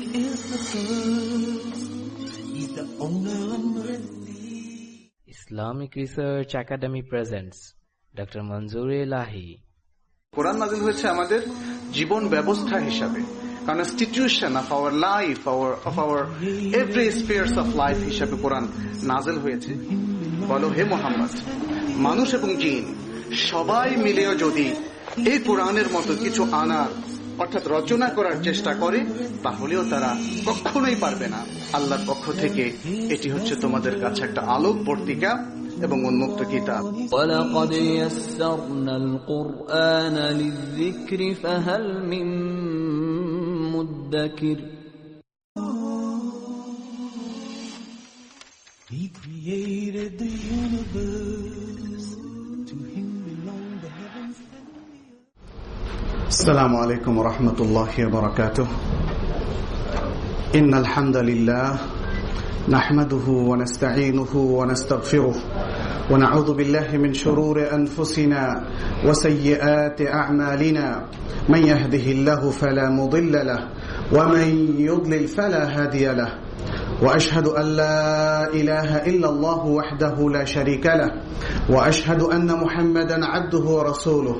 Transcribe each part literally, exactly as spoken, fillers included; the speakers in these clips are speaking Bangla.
is the first. He's the owner of mercy. Islamic Research Academy presents Doctor Manzoor Elahi. কোরআন নাযিল হয়েছে আমাদের জীবন ব্যবস্থা হিসাবে, constitution of our life, our of our every spheres of life হিসাবে কোরআন নাযিল হয়েছে। বলো হে মুহাম্মদ, মানুষ এবং জিন সবাই মিলেও যদি এই কোরআনের মতো কিছু আনার অর্থাৎ রচনা করার চেষ্টা করে, তাহলেও তারা কখনোই পারবে না। আল্লাহর পক্ষ থেকে এটি হচ্ছে তোমাদের কাছে একটা আলোকবর্তিকা এবং উন্মুক্ত কিতাব। ওয়ালাকাদ ইয়াসসারনাল কুরআনা লিযিকরি ফাহাল মিন মুদ্দাকির। He created the universe. To him belong the heavens and the earth. Assalamu alaikum wa rahmatullahi wa barakatuh. Innal hamdalillah nahmaduhu wa nasta'inuhu wa nastaghfiruh wa na'udhu billahi min shururi anfusina wa sayyiati a'malina. Man yahdihillahu fala mudilla lahu wa man yudlil fala hadiya lahu. وأشهد أن لا إله إلا الله وحده لا شريك له وأشهد أن محمدا عبده ورسوله.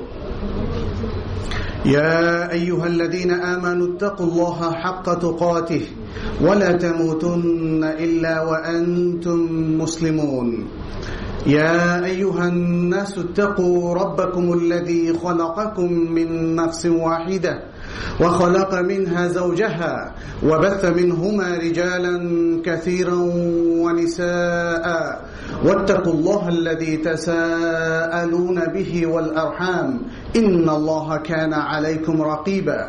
يا أيها الذين آمنوا اتقوا الله حق تقاته ولا تموتن إلا وأنتم مسلمون. يا أيها الناس اتقوا ربكم الذي خلقكم من نفس واحدة وخلق منها زوجها وبث منهما رجالا كثيرا ونساء واتقوا الله الذي تساءلون به والأرحام إن الله كان عليكم رقيبا.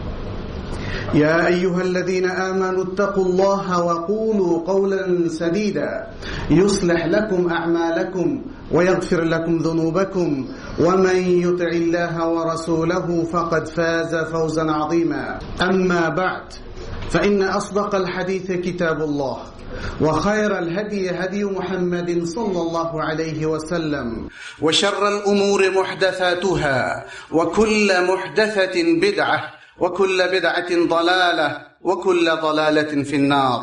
يا أيها الذين آمنوا اتقوا الله وقولوا قولا سديدا يصلح لكم أعمالكم ويغفر لكم ذنوبكم ومن يطع الله ورسوله فقد فاز فوزا عظيما. أما بعد فإن أصدق الحديث كتاب الله وخير الهدي هدي محمد صلى الله عليه وسلم وشر الأمور محدثاتها وكل محدثة بدعة وكل بدعة ضلالة وكل ضلالة في النار.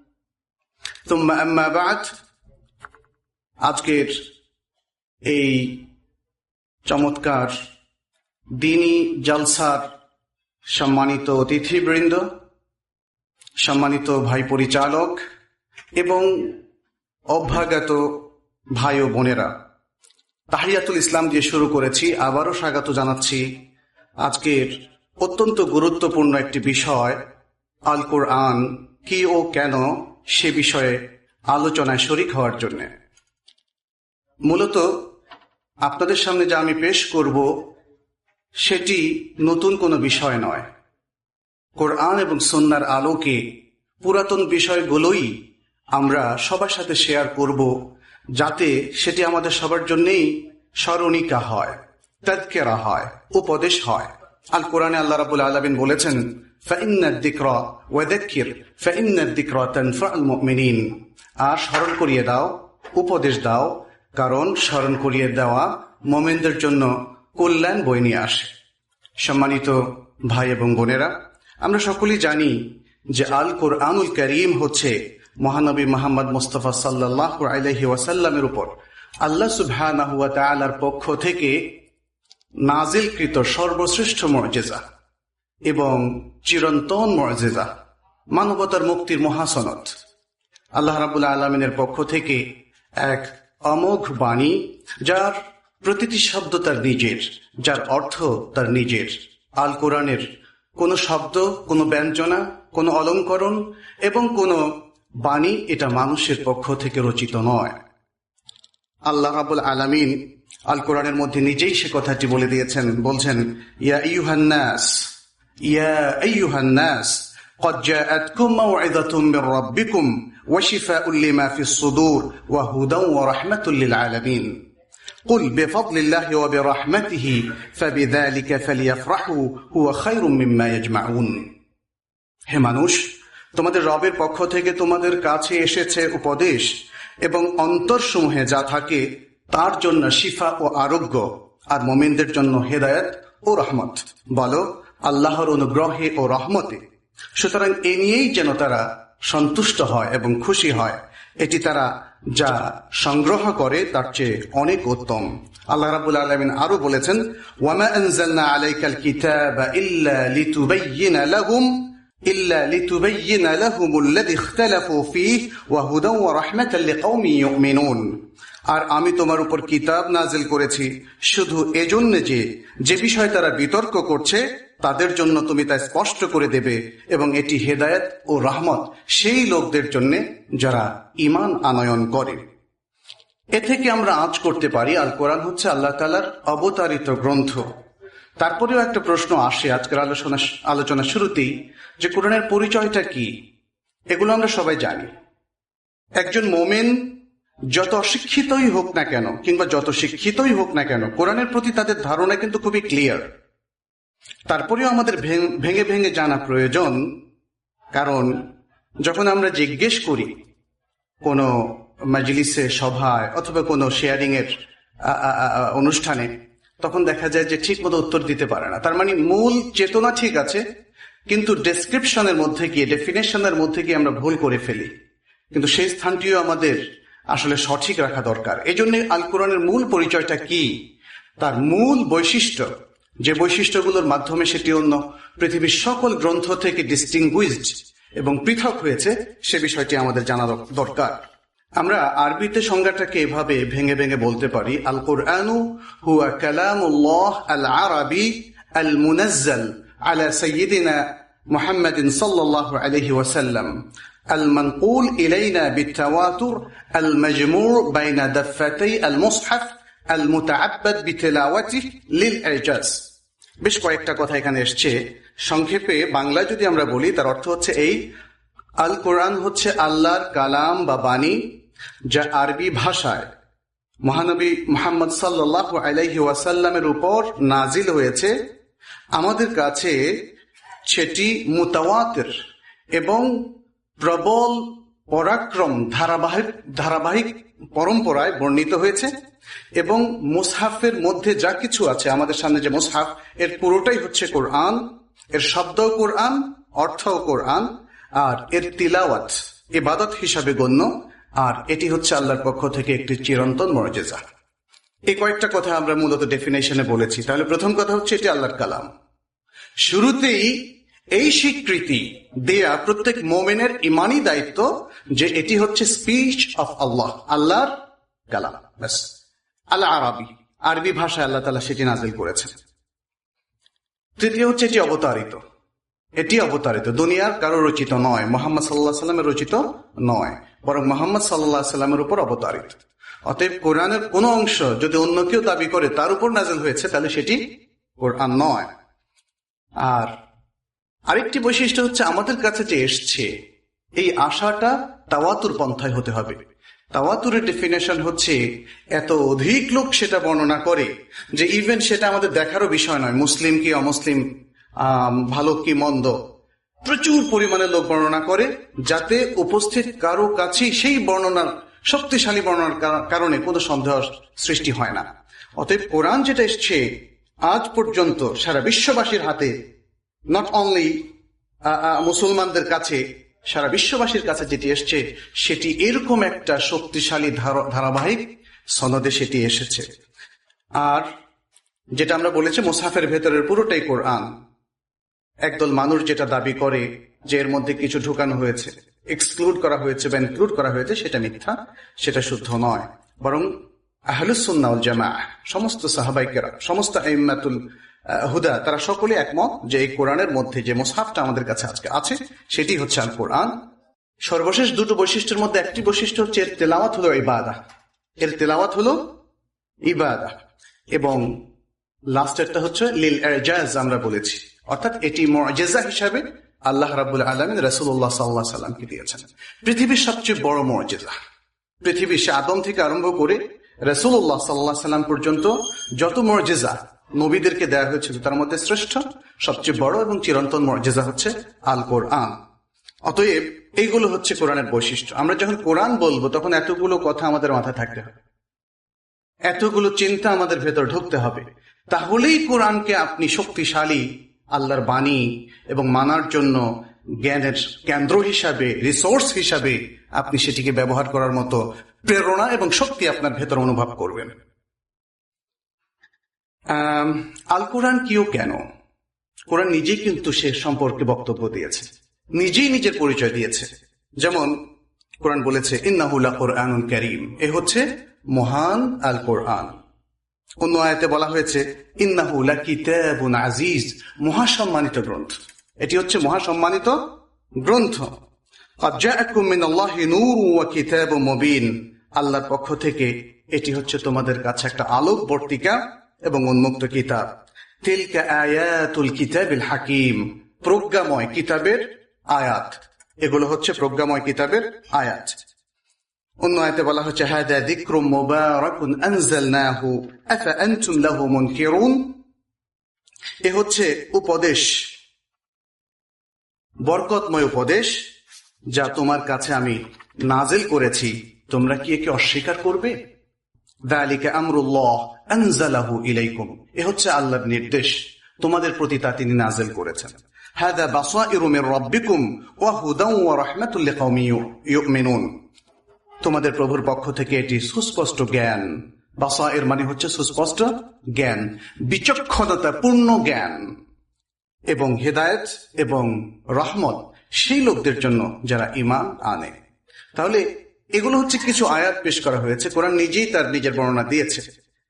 ثم أما بعد, আজকের এই চমৎকার দ্বীনি জলসার সম্মানিত অতিথিবৃন্দ, সম্মানিত ভাই পরিচালক এবং অভ্যাগত ভাই ও বোনেরা, তাহিয়াতুল ইসলাম দিয়ে শুরু করেছি। আবারও স্বাগত জানাচ্ছি আজকের অত্যন্ত গুরুত্বপূর্ণ একটি বিষয়, আল কোরআন কি ও কেন, সে বিষয়ে আলোচনায় শরীক হওয়ার জন্য। মূলত আপনাদের সামনে যা আমি পেশ করব সেটি নতুন কোনো বিষয় নয়। কোরআন এবং সুন্নাহর আলোকে পুরাতন বিষয়গুলোই আমরা সবার সাথে শেয়ার করব, যাতে সেটি আমাদের সবার জন্যই স্মরণিকা হয়, তাযকিরা হয়, উপদেশ হয়। আল কোরআনে আল্লাহ রাব্বুল আলামিন বলেছেন, ফাইন্নাদ যিকরা ওয়াযাক্কির ফাইন্নাদ যিকরা তানফাউল মুমিনিন। আর স্মরণ করিয়ে দাও, উপদেশ দাও, কারণ স্মরণ করিয়ে দেওয়া মুমিনদের জন্য কল্যাণ বয়ে নিয়ে আসে। সম্মানিত ভাই এবং বোনেরা, আমরা সকলেই জানি যে আল কোরআনুল কারীম হচ্ছে মহানবী মুহাম্মদ মুস্তাফা সাল্লাল্লাহু আলাইহি ওয়াসাল্লামের উপর আল্লাহ সুবহানাহু ওয়া তাআলার পক্ষ থেকে নাজিলকৃত সর্বশ্রেষ্ঠ মুজিজা এবং চিরন্তন মুজিজা, মানবতার মুক্তির মহাসনদ। আল্লাহ রাব্বুল আলামিনের পক্ষ থেকে এক অমোঘ বাণী, যার প্রতিটি শব্দ তার নিজের, যার অর্থ তার নিজের। আল কোরআনের কোনো শব্দ, কোনো ব্যঞ্জনা, কোনো অলঙ্করণ এবং কোনো বাণী এটা মানুষের পক্ষ থেকে রচিত নয়। আল্লাহ রাব্বুল আলামিন আল কোরআনের মধ্যে নিজেই সে কথাটি বলে দিয়েছেন, বলছেন, ইয়া আইয়ুহান নাস ইয়া আইয়ুহান নাস قد جاءتكم موعظة من ربكم وشفاء لما في الصدور وهدى ورحمة للعالمين قل بفضل الله وبرحمته فبذلك فليفرحوا هو خير مما يجمعون. হে মানুষ, তোমাদের রবের পক্ষ থেকে তোমাদের কাছে এসেছে উপদেশ এবং অন্তরসমূহে যা থাকে তার জন্য শিফা ও আরোগ্য, আর মুমিনদের জন্য হেদায়েত ও রহমত। বলো, আল্লাহর অনুগ্রহে ও রহমতে সুতরাং এ নিয়েই যেন তারা সন্তুষ্ট হয় এবং খুশি হয়, এটি তারা যা সংগ্রহ করে তার চেয়ে অনেক উত্তম। আল্লাহ রাব্বুল আলামিন আরো বলেছেন, ওয়ামা আনজালনা আলাইকাল কিতাবা ইল্লা লিতুবাইয়িনা লাহুম ইল্লা লিতুবাইয়িনা লাহুমুল্লাযী ইখতালাফু ফীহি ওয়া হুদান ওয়া রাহমাতাল লিকাওমিন ইউমিনুন। আর আমি তোমার উপর কিতাব নাজিল করেছি শুধু এজন্য যে যে বিষয় তারা বিতর্ক করছে তাদের জন্য তুমি তা স্পষ্ট করে দেবে, এবং এটি হেদায়েত ও রহমত সেই লোকদের জন্য যারা ঈমান আনয়ন করে। এ থেকে আমরা আঁচ করতে পারি আল কোরআন হচ্ছে আল্লাহ তাআলার অবতারিত গ্রন্থ। তারপরেও একটা প্রশ্ন আসে আজকের আলোচনা আলোচনা শুরুতেই, যে কোরআনের পরিচয়টা কি? এগুলো আমরা সবাই জানি। একজন মোমেন যত অশিক্ষিতই হোক না কেন কিংবা যত শিক্ষিতই হোক না কেন, কোরআনের প্রতি তাদের ধারণা কিন্তু খুবই ক্লিয়ার। তারপরেও আমাদের ভেঙে ভেঙে জানা প্রয়োজন, কারণ যখন আমরা জিজ্ঞেস করি কোনো মাজলিসে, সভায় অথবা কোনো শেয়ারিং এর অনুষ্ঠানে, তখন দেখা যায় যে ঠিক মতো উত্তর দিতে পারে না। তার মানে মূল চেতনা ঠিক আছে, কিন্তু ডেসক্রিপশনের মধ্যে গিয়ে, ডেফিনেশনের মধ্যে গিয়ে আমরা ভুল করে ফেলি। কিন্তু সেই স্থানটিও আমাদের আসলে সঠিক রাখা দরকার। এই জন্য আল কোরআনের মূল পরিচয়টা কি, তার মূল বৈশিষ্ট্য, যে বৈশিষ্ট্যগুলোর মাধ্যমে সেটি অন্য পৃথিবীর সকল গ্রন্থ থেকে ডিস্টিংগুইজড এবং পৃথক হয়েছে, সে বিষয়টি আমাদের জানা দরকার। আমরা আরবিতে সংজ্ঞাটাকে এভাবে ভেঙে ভেঙে বলতে পারি, আল কুরআনু হুয়া কালামুল্লাহ আল আরবি আল মুনাজ্জাল আলা সাইয়্যিদিনা মুহাম্মাদিন সাল্লাল্লাহু আলাইহি ওয়াসাল্লাম المنقول إلينا بالتواتر المجموع بين دفتي المصحف المتعبد بتلاوته للإعجاز। বেশ কয়েকটা কথা এখানে এসছে। সংক্ষেপে বাংলায় যদি আমরা বলি, তার অর্থ হচ্ছে এই, আল কোরআন হচ্ছে আল্লাহর কালাম বা বাণী, যা আরবি ভাষায় মহানবী মুহাম্মদ সাল্লাল্লাহু আলাইহি ওয়াসাল্লামের উপর নাজিল হয়েছে। আমাদের কাছে সেটি মুতাওয়াতির এবং প্রবল পরাক্রম ধারাবাহিক ধারাবাহিক পরম্পরায় বর্ণিত হয়েছে, এবং মুসহাফের মধ্যে যা কিছু আছে, আমাদের সামনে যে মুসহাফ, এর পুরোটাই হচ্ছে কোরআন, এর শব্দও কোরআন, অর্থও কোরআন, আর এর তিলাওয়াত ইবাদত হিসাবে গণ্য, আর এটি হচ্ছে আল্লাহর পক্ষ থেকে একটি চিরন্তন মুজিজা। এই কয়েকটা কথা আমরা মূলত ডেফিনেশনে বলেছি। তাহলে প্রথম কথা হচ্ছে এটি আল্লাহর কালাম। শুরুতেই এই স্বীকৃতি দেয়া প্রত্যেক মোমেনের ইমানি দায়িত্ব যে এটি হচ্ছে স্পিচ অফ আল্লাহ, আল্লাহর কালাম। ব্যাস, আল আরবি, আরবি ভাষায় আল্লাহ তাআলা সেটি নাজিল করেছেন। তৃতীয় হচ্ছে এটি অবতারিত। এটি অবতারিত, দুনিয়ার কারো রচিত নয়, মুহাম্মদ সাল্লাল্লাহু আলাইহি ওয়াসাল্লামের রচিত নয়, বরং মুহাম্মদ সাল্লাল্লাহু আলাইহি ওয়াসাল্লামের উপর অবতারিত। অতএব কোরআনের কোন অংশ যদি অন্য কেউ দাবি করে তার উপর নাজিল হয়েছে, তাহলে সেটি কোরআন নয়। আর আরেকটি বৈশিষ্ট্য হচ্ছে আমাদের কাছে যে এসছে, এই আশাটা তাওয়াতুর পন্থায় হতে হবে। তাওয়াতুরের ডেফিনেশন হচ্ছে এত অধিক লোক সেটা বর্ণনা করে যে ইভেন সেটা আমাদের দেখারও বিষয় নয়, মুসলিম কি অমুসলিম, ভালো কি মন্দ, প্রচুর পরিমাণে লোক বর্ণনা করে, যাতে উপস্থিত কারো কাছেই সেই বর্ণনার, শক্তিশালী বর্ণনার কারণে কোনো সন্দেহ সৃষ্টি হয় না। অতএব কোরআন যেটা এসছে আজ পর্যন্ত সারা বিশ্ববাসীর হাতে, নট অনলি মুসলমানদের কাছে, সারা বিশ্ববাসীর কাছে যেটি এসছে সেটি এরকম একটা শক্তিশালী ধারাবাহিক সনদে সেটি এসেছে। আর যেটা আমরা বলেছি মুসহাফের ভেতরের পুরোটাই কোরআন। একদল মানুষ যেটা দাবি করে যে এর মধ্যে কিছু ঢুকানো হয়েছে, এক্সক্লুড করা হয়েছে বা ইনক্লুড করা হয়েছে, সেটা মিথ্যা, সেটা শুদ্ধ নয়। বরং আহলুস সুন্নাহ ওয়াল জামাআহ, সমস্ত সাহাবায়ে কেরাম, সমস্ত আইম্মাতুল হুদা, তারা সকলে একমত যে এই কোরআনের মধ্যে যে মুসহাফটা আমাদের কাছে আজকে আছে সেটি হচ্ছে আল কোরআন। সর্বশেষ দুটো বৈশিষ্ট্যের মধ্যে একটি বৈশিষ্ট্য হচ্ছে এর তেলাওয়াত হলো ইবাদা, এর তেলাওয়াত হলো ইবাদা, এবং লাস্টেরটা হচ্ছে লিল ইজাজ, আমরা বলেছি, অর্থাৎ এটি মুজিজা হিসাবে আল্লাহ রাব্বুল আলামিন রাসূলুল্লাহ সাল্লাল্লাহু আলাইহি ওয়াসাল্লামকে দিয়েছেন। পৃথিবীর সবচেয়ে বড় মুজিজা, পৃথিবীর সে আদম থেকে আরম্ভ করে রাসূলুল্লাহ সাল্লাল্লাহু আলাইহি ওয়াসাল্লাম পর্যন্ত যত মুজিজা নবীদেরকে দেওয়া হয়েছিল তার মধ্যে শ্রেষ্ঠ, সবচেয়ে বড় এবং চিরন্তন মুজিজা হচ্ছে আল কোরআন। অতএব এইগুলো হচ্ছে কোরআনের বৈশিষ্ট্য। আমরা যখন কোরআন বলবো তখন এতগুলো কথা আমাদের মাথায় থাকতে হবে, এতগুলো চিন্তা আমাদের ভেতর ঢুকতে হবে, তাহলেই কোরআনকে আপনি শক্তিশালী আল্লাহর বাণী এবং মানার জন্য জ্ঞানের কেন্দ্র হিসাবে, রিসোর্স হিসাবে আপনি সেটিকে ব্যবহার করার মতো প্রেরণা এবং শক্তি আপনার ভেতর অনুভব করবেন। আল কোরআন কিও কেন? কোরআন নিজেই কিন্তু সে সম্পর্কে বক্তব্য দিয়েছে, নিজেই নিজের পরিচয় দিয়েছে। যেমন কোরআন বলেছে ইন্নাহু লাকুরআনুন কারীম, এ হচ্ছে মহান আল কোরআন। অন্য আয়াতে বলা হয়েছে ইন্নাহু লাকিতাবুন আজিজ, মহাসম্মানিত গ্রন্থ। এটি হচ্ছে মহাসম্মানিত গ্রন্থ। ক্বাদ জাআকুম মিনাল্লাহি নূরুন ওয়া কিতাবুম মুবিন, আল্লাহর পক্ষ থেকে এটি হচ্ছে তোমাদের কাছে একটা আলোকবর্তিকা এবং উন্মুক্ত কিতাব। তিলকা আয়াতুল কিতাবিল হাকিম, প্রজ্ঞাময় কিতাবের আয়াত। এগুলো হচ্ছে প্রজ্ঞাময় কিতাবের আয়াত। অন্য আয়াতে বলা হচ্ছে হাদা যিকরুম মুবারাকুন আনজালনাহু আফা আনতুম লাহু মুনকিরুন, এ হচ্ছে উপদেশ, বরকতময় উপদেশ যা তোমার কাছে আমি নাজিল করেছি, তোমরা কি একে অস্বীকার করবে? যালিকা আমরুল্লাহ আনজালাহু ইলাইকুম, এ হচ্ছে আল্লাহর নির্দেশ, তোমাদের প্রতি তা তিনি নাজিল করেছেন। হাদা বাসাইরু মির রাব্বিকুম ওয়া হুদান ওয়া রাহমাতুল লিকাওমিন ইউমিনুন, তোমাদের প্রভুর পক্ষ থেকে এটি সুস্পষ্ট জ্ঞান। বাসাইর মানে হচ্ছে সুস্পষ্ট জ্ঞান, বিচক্ষণতা পূর্ণ জ্ঞান, এবং হেদায়েত এবং রহমত সেই লোকদের জন্য যারা ঈমান আনে। তাহলে এগুলো হচ্ছে কিছু আয়াত পেশ করা হয়েছে, কোরআন নিজেই তার নিজের বর্ণনা দিয়েছে।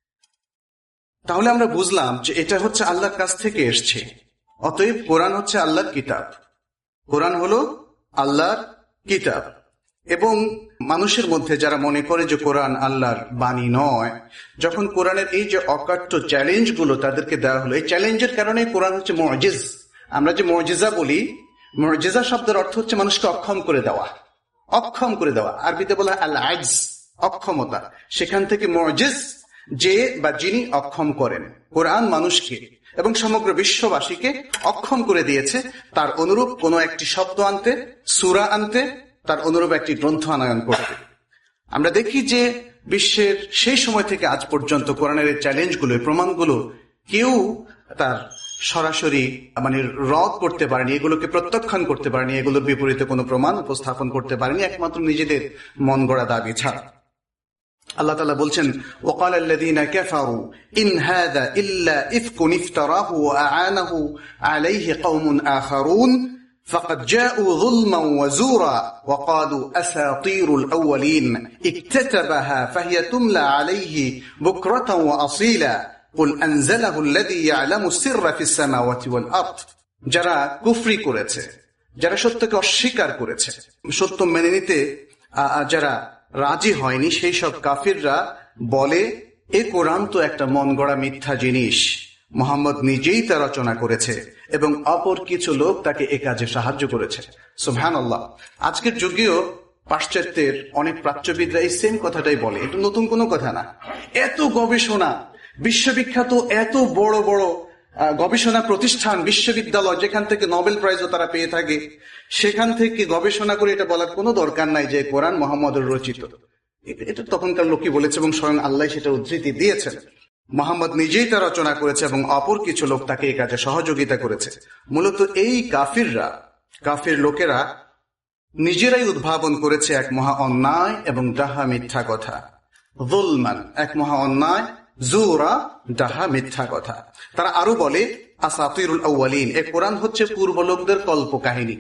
তাহলে আমরা বুঝলাম যে এটা হচ্ছে আল্লাহর কাছ থেকে এসছে, অতএব কোরআন হচ্ছে আল্লাহর কিতাব। কোরআন হলো আল্লাহর কিতাব। এবং মানুষের মধ্যে যারা মনে করে যে কোরআন আল্লাহর বাণী নয়, যখন কোরআনের এই যে অকাট্য চ্যালেঞ্জগুলো তাদেরকে দেওয়া হলো, এই চ্যালেঞ্জের কারণে কোরআন হচ্ছে মুজিজ। আমরা যে মুজিজা বলি, মুজিজা শব্দের অর্থ হচ্ছে মানুষকে অক্ষম করে দেওয়া, অক্ষম করে দেওয়া। আরবিতে বলা হয় আল আজজ, অক্ষমতা। সেখান থেকে মুজিজ, যে বা যিনি অক্ষম করেন। কোরআন মানুষকে এবং সমগ্র বিশ্ববাসীকে অক্ষম করে দিয়েছে তার অনুরূপ কোন একটি শব্দ আনতে, সূরা আনতে, তার অনুরূপ একটি গ্রন্থ আনয়ন করতে। আমরা দেখি যে বিশ্বের সেই সময় থেকে আজ পর্যন্ত কোরআনের এই চ্যালেঞ্জগুলো, প্রমাণগুলো কেউ তার সরাসরি মানে রদ করতে পারেনি, এগুলোকে প্রত্যাখ্যান করতে পারেনি, এগুলোর বিপরীতে কোনো প্রমাণ উপস্থাপন করতে পারেনি, একমাত্র নিজেদের মন গড়া দাবি ছাড়া। আল্লাহ তাআলা বলছেন ওয়াকাল আল্লাযীনা কাফারু ইন হাযা ইল্লা ইফকুন ইফতারাহু ওয়া আ'ানাহু আলাইহি কওমুন আখারুন ফাকাদ জাউ যুলমান ওয়া যুরা ওয়া ক্বালু আসাতীরুল আউয়ালিন ইকতাতাবাহা ফাহিয়া তুমলা আলাইহি বুকরাতান ওয়া আসীলা কুল আনজালাহু আল্লাযী ইয়া'লামু সিররা ফিস সামাওয়াতি ওয়াল আরদ। যারা কুফরি করেছে, যারা সত্যকে অস্বীকার করেছে, সত্য মেনে নিতে যারা রাজি হয়নি, সেই সব কাফিররা বলে এ কোরআন তো একটা মন গড়া মিথ্যা জিনিস, মুহাম্মদ নিজেই তা রচনা করেছে এবং অপর কিছু লোক তাকে এ কাজে সাহায্য করেছে। সুবহানাল্লাহ। আজকের যুগেও পাশ্চাত্যের অনেক প্রাচ্যবিদরা এই সেম কথাটাই বলে, এটা নতুন কোনো কথা না। এত গবেষণা, বিশ্ববিখ্যাত এত বড় বড় গবেষণা প্রতিষ্ঠান, বিশ্ববিদ্যালয়, যেখান থেকে নোবেল প্রাইজও তারা পেয়ে থাকে, সেখান থেকে গবেষণা করে এটা বলার কোনো দরকার নাই যে কোরআন মুহাম্মদের রচিত। এটা তখনকার লোকই বলেছে এবং স্বয়ং আল্লাহ সেটা উদ্ধৃতি দিয়েছেন। মুহাম্মদ নিজেই তা রচনা করেছে এবং অপর কিছু লোক তাকে এই কাজে সহযোগিতা করেছে। মূলত এই কাফিররা, কাফির লোকেরা নিজেরাই উদ্ভাবন করেছে এক মহা অন্যায় এবং ডাহা মিথ্যা কথা। যুলমান, এক মহা অন্যায়, জুরা, ডাহা মিথ্যা কথা। তারা আরো বলে আসাতিরুল আউয়ালিন, এ কোরআন হচ্ছে পূর্ব লোকদের কল্প কাহিনী।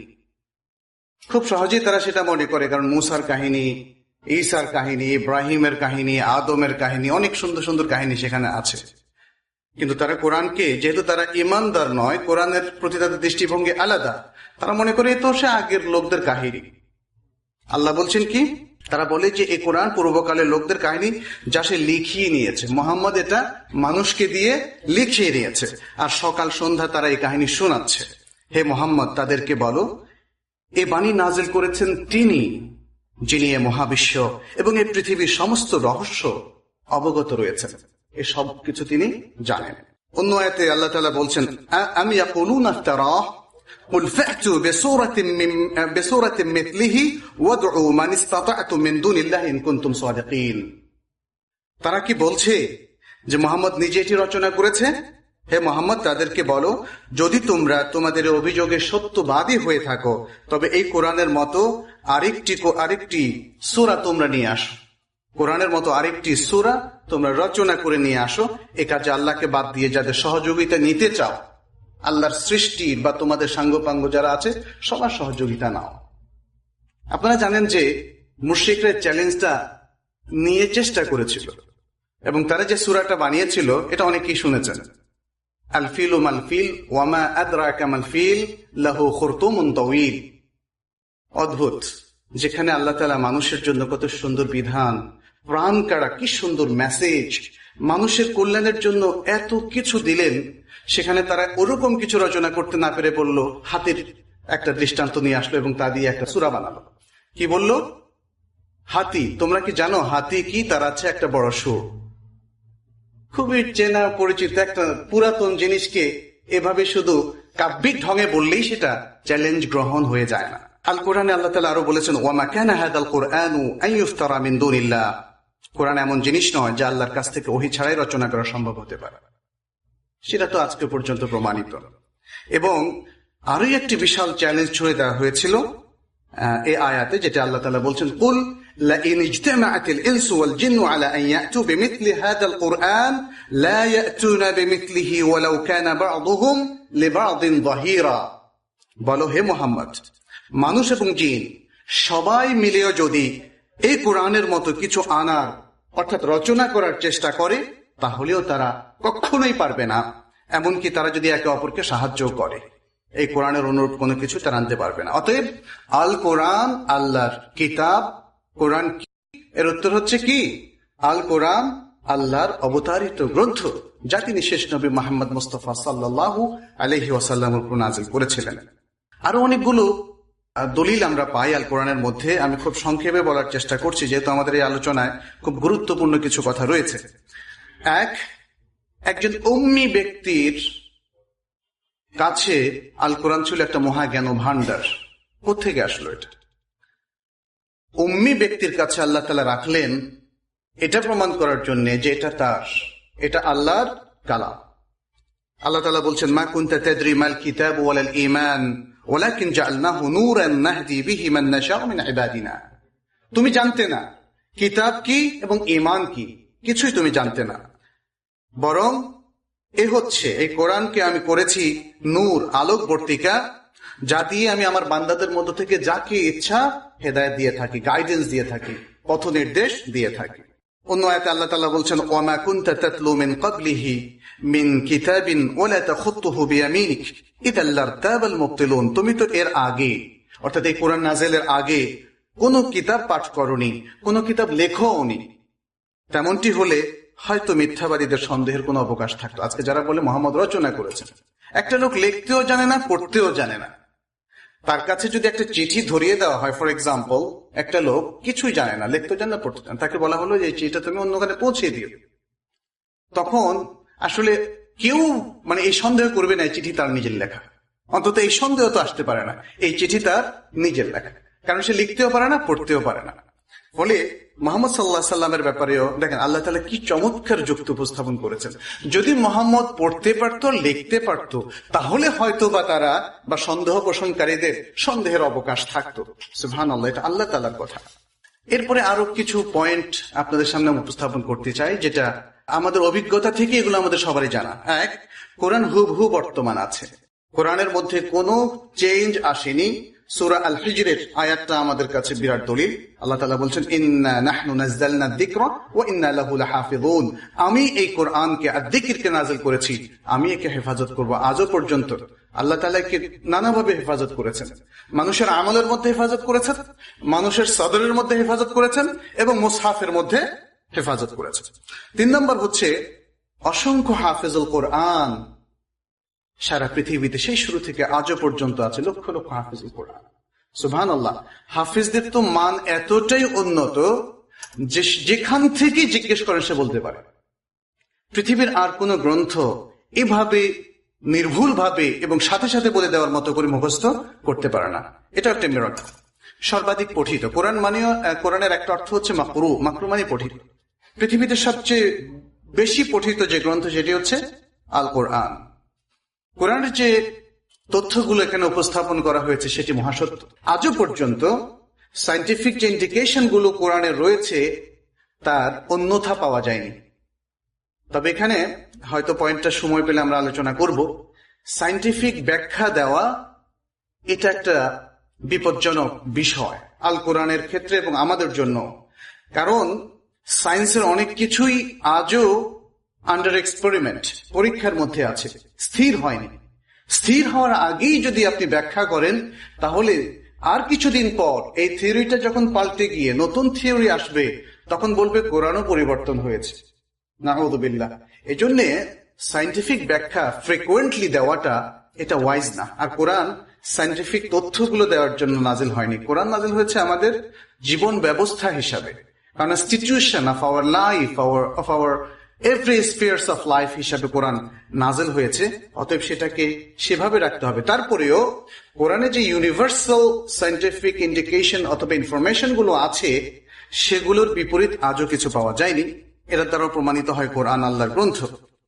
খুব সহজেই তারা সেটা মনে করে, কারণ মুসার কাহিনী, ঈসার কাহিনী, ইব্রাহিমের কাহিনী, আদমের কাহিনী, অনেক সুন্দর সুন্দর কাহিনী সেখানে আছে। কিন্তু তারা কোরআনকে, যেহেতু তারা ইমানদার নয়, কোরআনের প্রতি তাদের দৃষ্টিভঙ্গি আলাদা, তারা মনে করে তো সে আগের লোকদের কাহিনী। আল্লাহ বলছেন কি, তারা বলে যে এই কোরআন পূর্বকালের লোকদের কাহিনী যা সে লিখিয়ে নিয়েছে, মুহাম্মদ এটা মানুষকে দিয়ে লিখিয়ে নিয়েছে, আর সকাল সন্ধ্যা তারা এই কাহিনী শোনাচ্ছে। হে মুহাম্মদ, তাদেরকে বলো এ বাণী নাজিল করেছেন তিনি, যিনি এ মহাবিশ্ব এবং এই পৃথিবীর সমস্ত রহস্য অবগত রয়েছেন, এ সব কিছু তিনি জানেন। অন্য আয়াতে আল্লাহ তাআলা বলছেন আম ইয়াকুলুনা ইফতারাহ কুল ফা'তু বিসূরাতিন মিন বিসূরাতিন মিথলিহি ওয়াদউ মান ইসতাতা'তুম মিন দুনিল্লাহি ইন কুনতুম সাদিকিন। তারা কি বলছে যে মুহাম্মদ নিজে এটি রচনা করেছে? হে মোহাম্মদ তাদেরকে বলো, যদি তোমরা তোমাদের অভিযোগে সত্যবাদী হয়ে থাকো তবে এই কোরআনের মতো আরেকটি আরেকটি সূরা তোমরা নিয়ে আসো। কোরআনের মতো আরেকটি সূরা তোমরা রচনা করে নিয়ে আসো। এ কাজে আল্লাহকে বাদ দিয়ে যাদের সহযোগিতা নিতে চাও, আল্লাহর সৃষ্টির বা তোমাদের সাঙ্গপাঙ্গ যারা আছে সবার সহযোগিতা নাও। আপনারা জানেন যে মুশরিকরা চ্যালেঞ্জটা নিয়ে চেষ্টা করেছিল এবং তারা যে সূরাটা বানিয়েছিল এটা অনেকেই শুনেছেন। আল ফিল মাল ফিল ওয়ামা আদরাকা মাল ফিল লাহু খুরতুমুন তাওয়িল। অদ্ভুত, যেখানে আল্লাহ তাআলা মানুষের জন্য কত সুন্দর বিধান, প্রাণ কাড়া কি সুন্দর মেসেজ, মানুষের কল্যাণের জন্য এত কিছু দিলেন, সেখানে তারা ওরকম কিছু রচনা করতে না পেরে বলল, হাতির একটা দৃষ্টান্ত নিয়ে আসলো এবং তা দিয়ে একটা সূরা বানালো। কি বলল? হাতি। তোমরা কি জানো হাতি কি? তার আছে একটা বড় সুর। খুবই চেনা পরিচিত একটা পুরাতন জিনিসকে এভাবে শুধু কাব্যিক ঢঙে বললেই সেটা চ্যালেঞ্জ গ্রহণ হয়ে যায় না। আল কোরআনে আল্লাহ তাআলা আরো বলেছেন, ওয়ামা কানা হাদাল কুরআনু আন ইফতারা মিন দুনিল্লাহ। কোরআন এমন জিনিস নয় যা আল্লাহর কাছ থেকে ওহী ছাড়াই রচনা করা সম্ভব হতে পারে। সেটা তো আজকে পর্যন্ত প্রমাণিত। এবং আরো একটি বিশাল চ্যালেঞ্জ ছুড়ে দেওয়া হয়েছিল এই আয়াতে, যেটা আল্লাহ তাআলা বলছেন, কুল লাইন ইজতামাআতিল ইনসু ওয়াল জিন্নু আলা আন ইয়াতু বিমিথলি হাদাল কুরআন লা ইয়াতুনা বিমিথলিহি ওয়ালাউ কানা বা'দুহুম লিবা'দিন যাহিরা। বলো হে মুহাম্মদ, মানুষ এবং জিন সবাই মিলেও যদি এই কোরআনের মতো কিছু আনার অর্থাৎ রচনা করার চেষ্টা করে তাহলেও তারা কখনোই পারবে না। এমনকি তারা যদি একে অপরকে সাহায্য করে, এই কোরআনের অনুরূপ কোনো কিছু তারা আনতে পারবে না। অতএব আল কোরআন আল্লাহর কিতাব। কোরআন কি? এর উত্তর হচ্ছে কি? আল কোরআন আল্লাহর অবতারিত গ্রন্থ, যা তিনি শেষ নবী মুহাম্মদ মুস্তাফা সাল্লাল্লাহু আলাইহি ওয়াসাল্লামের উপর নাযিল করেছিলেন। আরো অনেকগুলো দলিল আমরা পাই আল কোরআনের মধ্যে। আমি খুব সংক্ষেপে বলার চেষ্টা করছি, যেহেতু আমাদের এই আলোচনায় খুব গুরুত্বপূর্ণ কিছু কথা রয়েছে। এক, একজন উম্মি ব্যক্তির কাছে আল কোরআন ছিল একটা মহাজ্ঞান ভান্ডার। কোথেকে আসলো এটা? উম্মি ব্যক্তির কাছে আল্লাহ তাআলা রাখলেন এটা প্রমাণ করার জন্য যে এটা তার, এটা আল্লাহর কালাম। আল্লাহ তাআলা বলছেন, মা কুনতা তাদরি মাল কিতাব ওয়ালাল ঈমান ওয়ালাকিন জাআলনাহু নূরান নাহদি বিহি মান নাশাউ মিন ইবাদিনা। তুমি জানতে না কিতাব কি এবং ঈমান কি, কিছুই তুমি জানতে না, বরং এ হচ্ছে এই কোরআনকে আমি করেছি নূর, আলোকবর্তিকা, যা দিয়ে আমি আমার বান্দাদের মধ্য থেকে যাকে ইচ্ছা হেদায়েত দিয়ে থাকি, গাইডেন্স দিয়ে থাকি, পথ নির্দেশ দিয়ে থাকি। অন্য আয়াতে আল্লাহ তাআলা বলছেন, ওয়ামা কুনতা তাতলু মিন ক্বাবলিহি মিন কিতাবিন ওয়ালা তাখুতুহু বিয়ামিনিক ইযাল লারতাবাল মুবতিলুন। তুমি তো এর আগে, অর্থাৎ এই কোরআন নাযিলের আগে কোনো কিতাব পাঠ করনি, কোনো কিতাব লেখোনি। তেমনটি হলে হয়তো মিথ্যাবাদীদের সন্দেহের কোনো অবকাশ থাকতো। আজকে যারা বলে মুহাম্মদ রচনা করেছেন, একটা লোক লিখতেও জানে না, পড়তেও জানে না, তার কাছে যদি একটা চিঠি ধরিয়ে দেওয়া হয়, ফর এক্সাম্পল একটা লোক কিছুই জানে না, লিখতেও জানে না, পড়তে জানে, তাকে বলা হলো যে এই চিঠিটা তুমি অন্যখানে পৌঁছে দিও, তখন আসলে কেউ মানে এই সন্দেহ করবে না এই চিঠি তার নিজের লেখা। অন্তত এই সন্দেহ তো আসতে পারে না এই চিঠি তার নিজের লেখা, কারণ সে লিখতেও পারে না, পড়তেও পারে না। ফলে মুহাম্মদ সাল্লাল্লাহু আলাইহি সাল্লামের ব্যাপারেও দেখেন আল্লাহ তাআলা কি চমৎকার যুক্তি উপস্থাপন করেছেন। যদি মুহাম্মদ পড়তে পারত, লিখতে পারত, তাহলে হয়তো বা তারা বা সন্দেহ পোষণকারীদের সন্দেহের অবকাশ থাকতো। সুবহানাল্লাহ, এটা আল্লাহ তাআলার কথা। এরপরে আরো কিছু পয়েন্ট আপনাদের সামনে উপস্থাপন করতে চাই, যেটা আমাদের অভিজ্ঞতা থেকে এগুলো আমাদের সবারই জানা। এক, কোরআন হুবহু বর্তমান আছে, কোরআনের মধ্যে কোনো চেঞ্জ আসেনি। সূরা আল হিজরের আয়াতটা আমাদের কাছে বিরাট দলিল। আল্লাহ তাআলা বলছেন, ইন্না নাহনু নাযালনা যিকরা ওয়া ইন্না লাহু লাহাফিজুন। আমি এই কোরআনকে আর যিকিরকে নাযিল করেছি, আমি একে হেফাজত করব। আজও পর্যন্ত আল্লাহ তাআলা একে নানাভাবে হেফাজত করেছেন। মানুষের আমলের মধ্যে হেফাজত করেছেন, মানুষের সদরের মধ্যে হেফাজত করেছেন এবং মুসহাফের মধ্যে হেফাজত করেছেন। তিন নম্বর হচ্ছে অসংখ্য হাফেজুল কোরআন সারা পৃথিবীতে সেই শুরু থেকে আজও পর্যন্ত আছে, লক্ষ লক্ষ হাফিজুল কোরআন। সুবহানাল্লাহ, হাফিজদের তো মান এতটাই উন্নত যে যেখান থেকে জিজ্ঞেস করেন সে বলতে পারে। পৃথিবীর আর কোন গ্রন্থ এভাবে নির্ভুল ভাবে এবং সাথে সাথে বলে দেওয়ার মতো করে মুখস্থ করতে পারে না। এটা একটা মিরাকল। সর্বাধিক পঠিত কোরআন মানে, কোরআনের একটা অর্থ হচ্ছে মাকরু, মাকরু মানে পঠিত। পৃথিবীতে সবচেয়ে বেশি পঠিত যে গ্রন্থ সেটি হচ্ছে আল কোরআন। কোরআনের যে তথ্যগুলো এখানে উপস্থাপন করা হয়েছে সেটি মহাসত্য। আজও পর্যন্ত সায়েন্টিফিক যে ইন্ডিকেশন গুলো কোরআনে রয়েছে তার অন্যথা পাওয়া যায়নি। তবে এখানে হয়তো পয়েন্টটা সময় পেলে আমরা আলোচনা করব। সায়েন্টিফিক ব্যাখ্যা দেওয়া এটা একটা বিপজ্জনক বিষয় আল কোরআনের ক্ষেত্রে এবং আমাদের জন্য, কারণ সায়েন্সের অনেক কিছুই আজও আন্ডার এক্সপেরিমেন্ট, পরীক্ষার মধ্যে আছে, স্থির হয়নি। স্থির হওয়ার আগেই যদি আপনি ব্যাখ্যা করেন তাহলে আর কিছুদিন পর এই থিওরিটা যখন পাল্টে গিয়ে নতুন থিওরি আসবে তখন বলবে কোরআনও পরিবর্তন হয়েছে। নাউযুবিল্লাহ। এজন্য সায়েন্টিফিক ব্যাখ্যা ফ্রিকুয়েন্টলি দেওয়াটা এটা ওয়াইজ না। আর কোরআন সায়েন্টিফিক তথ্যগুলো দেওয়ার জন্য নাজিল হয়নি। কোরআন নাজিল হয়েছে আমাদের জীবন ব্যবস্থা হিসাবে, constitution of our life, our of our every spheres of life হিসাবে কোরআন নাজিল হয়েছে। অতএব সেটাকে সেভাবে রাখতে হবে। তারপরেও কোরআনে যে ইউনিভার্সাল সায়েন্টিফিক ইন্ডিকেশন অথবা ইনফরমেশন গুলো আছে সেগুলোর বিপরীত আজও কিছু পাওয়া যায়নি। এর দ্বারা প্রমাণিত হয় কোরআন আল্লাহর গ্রন্থ।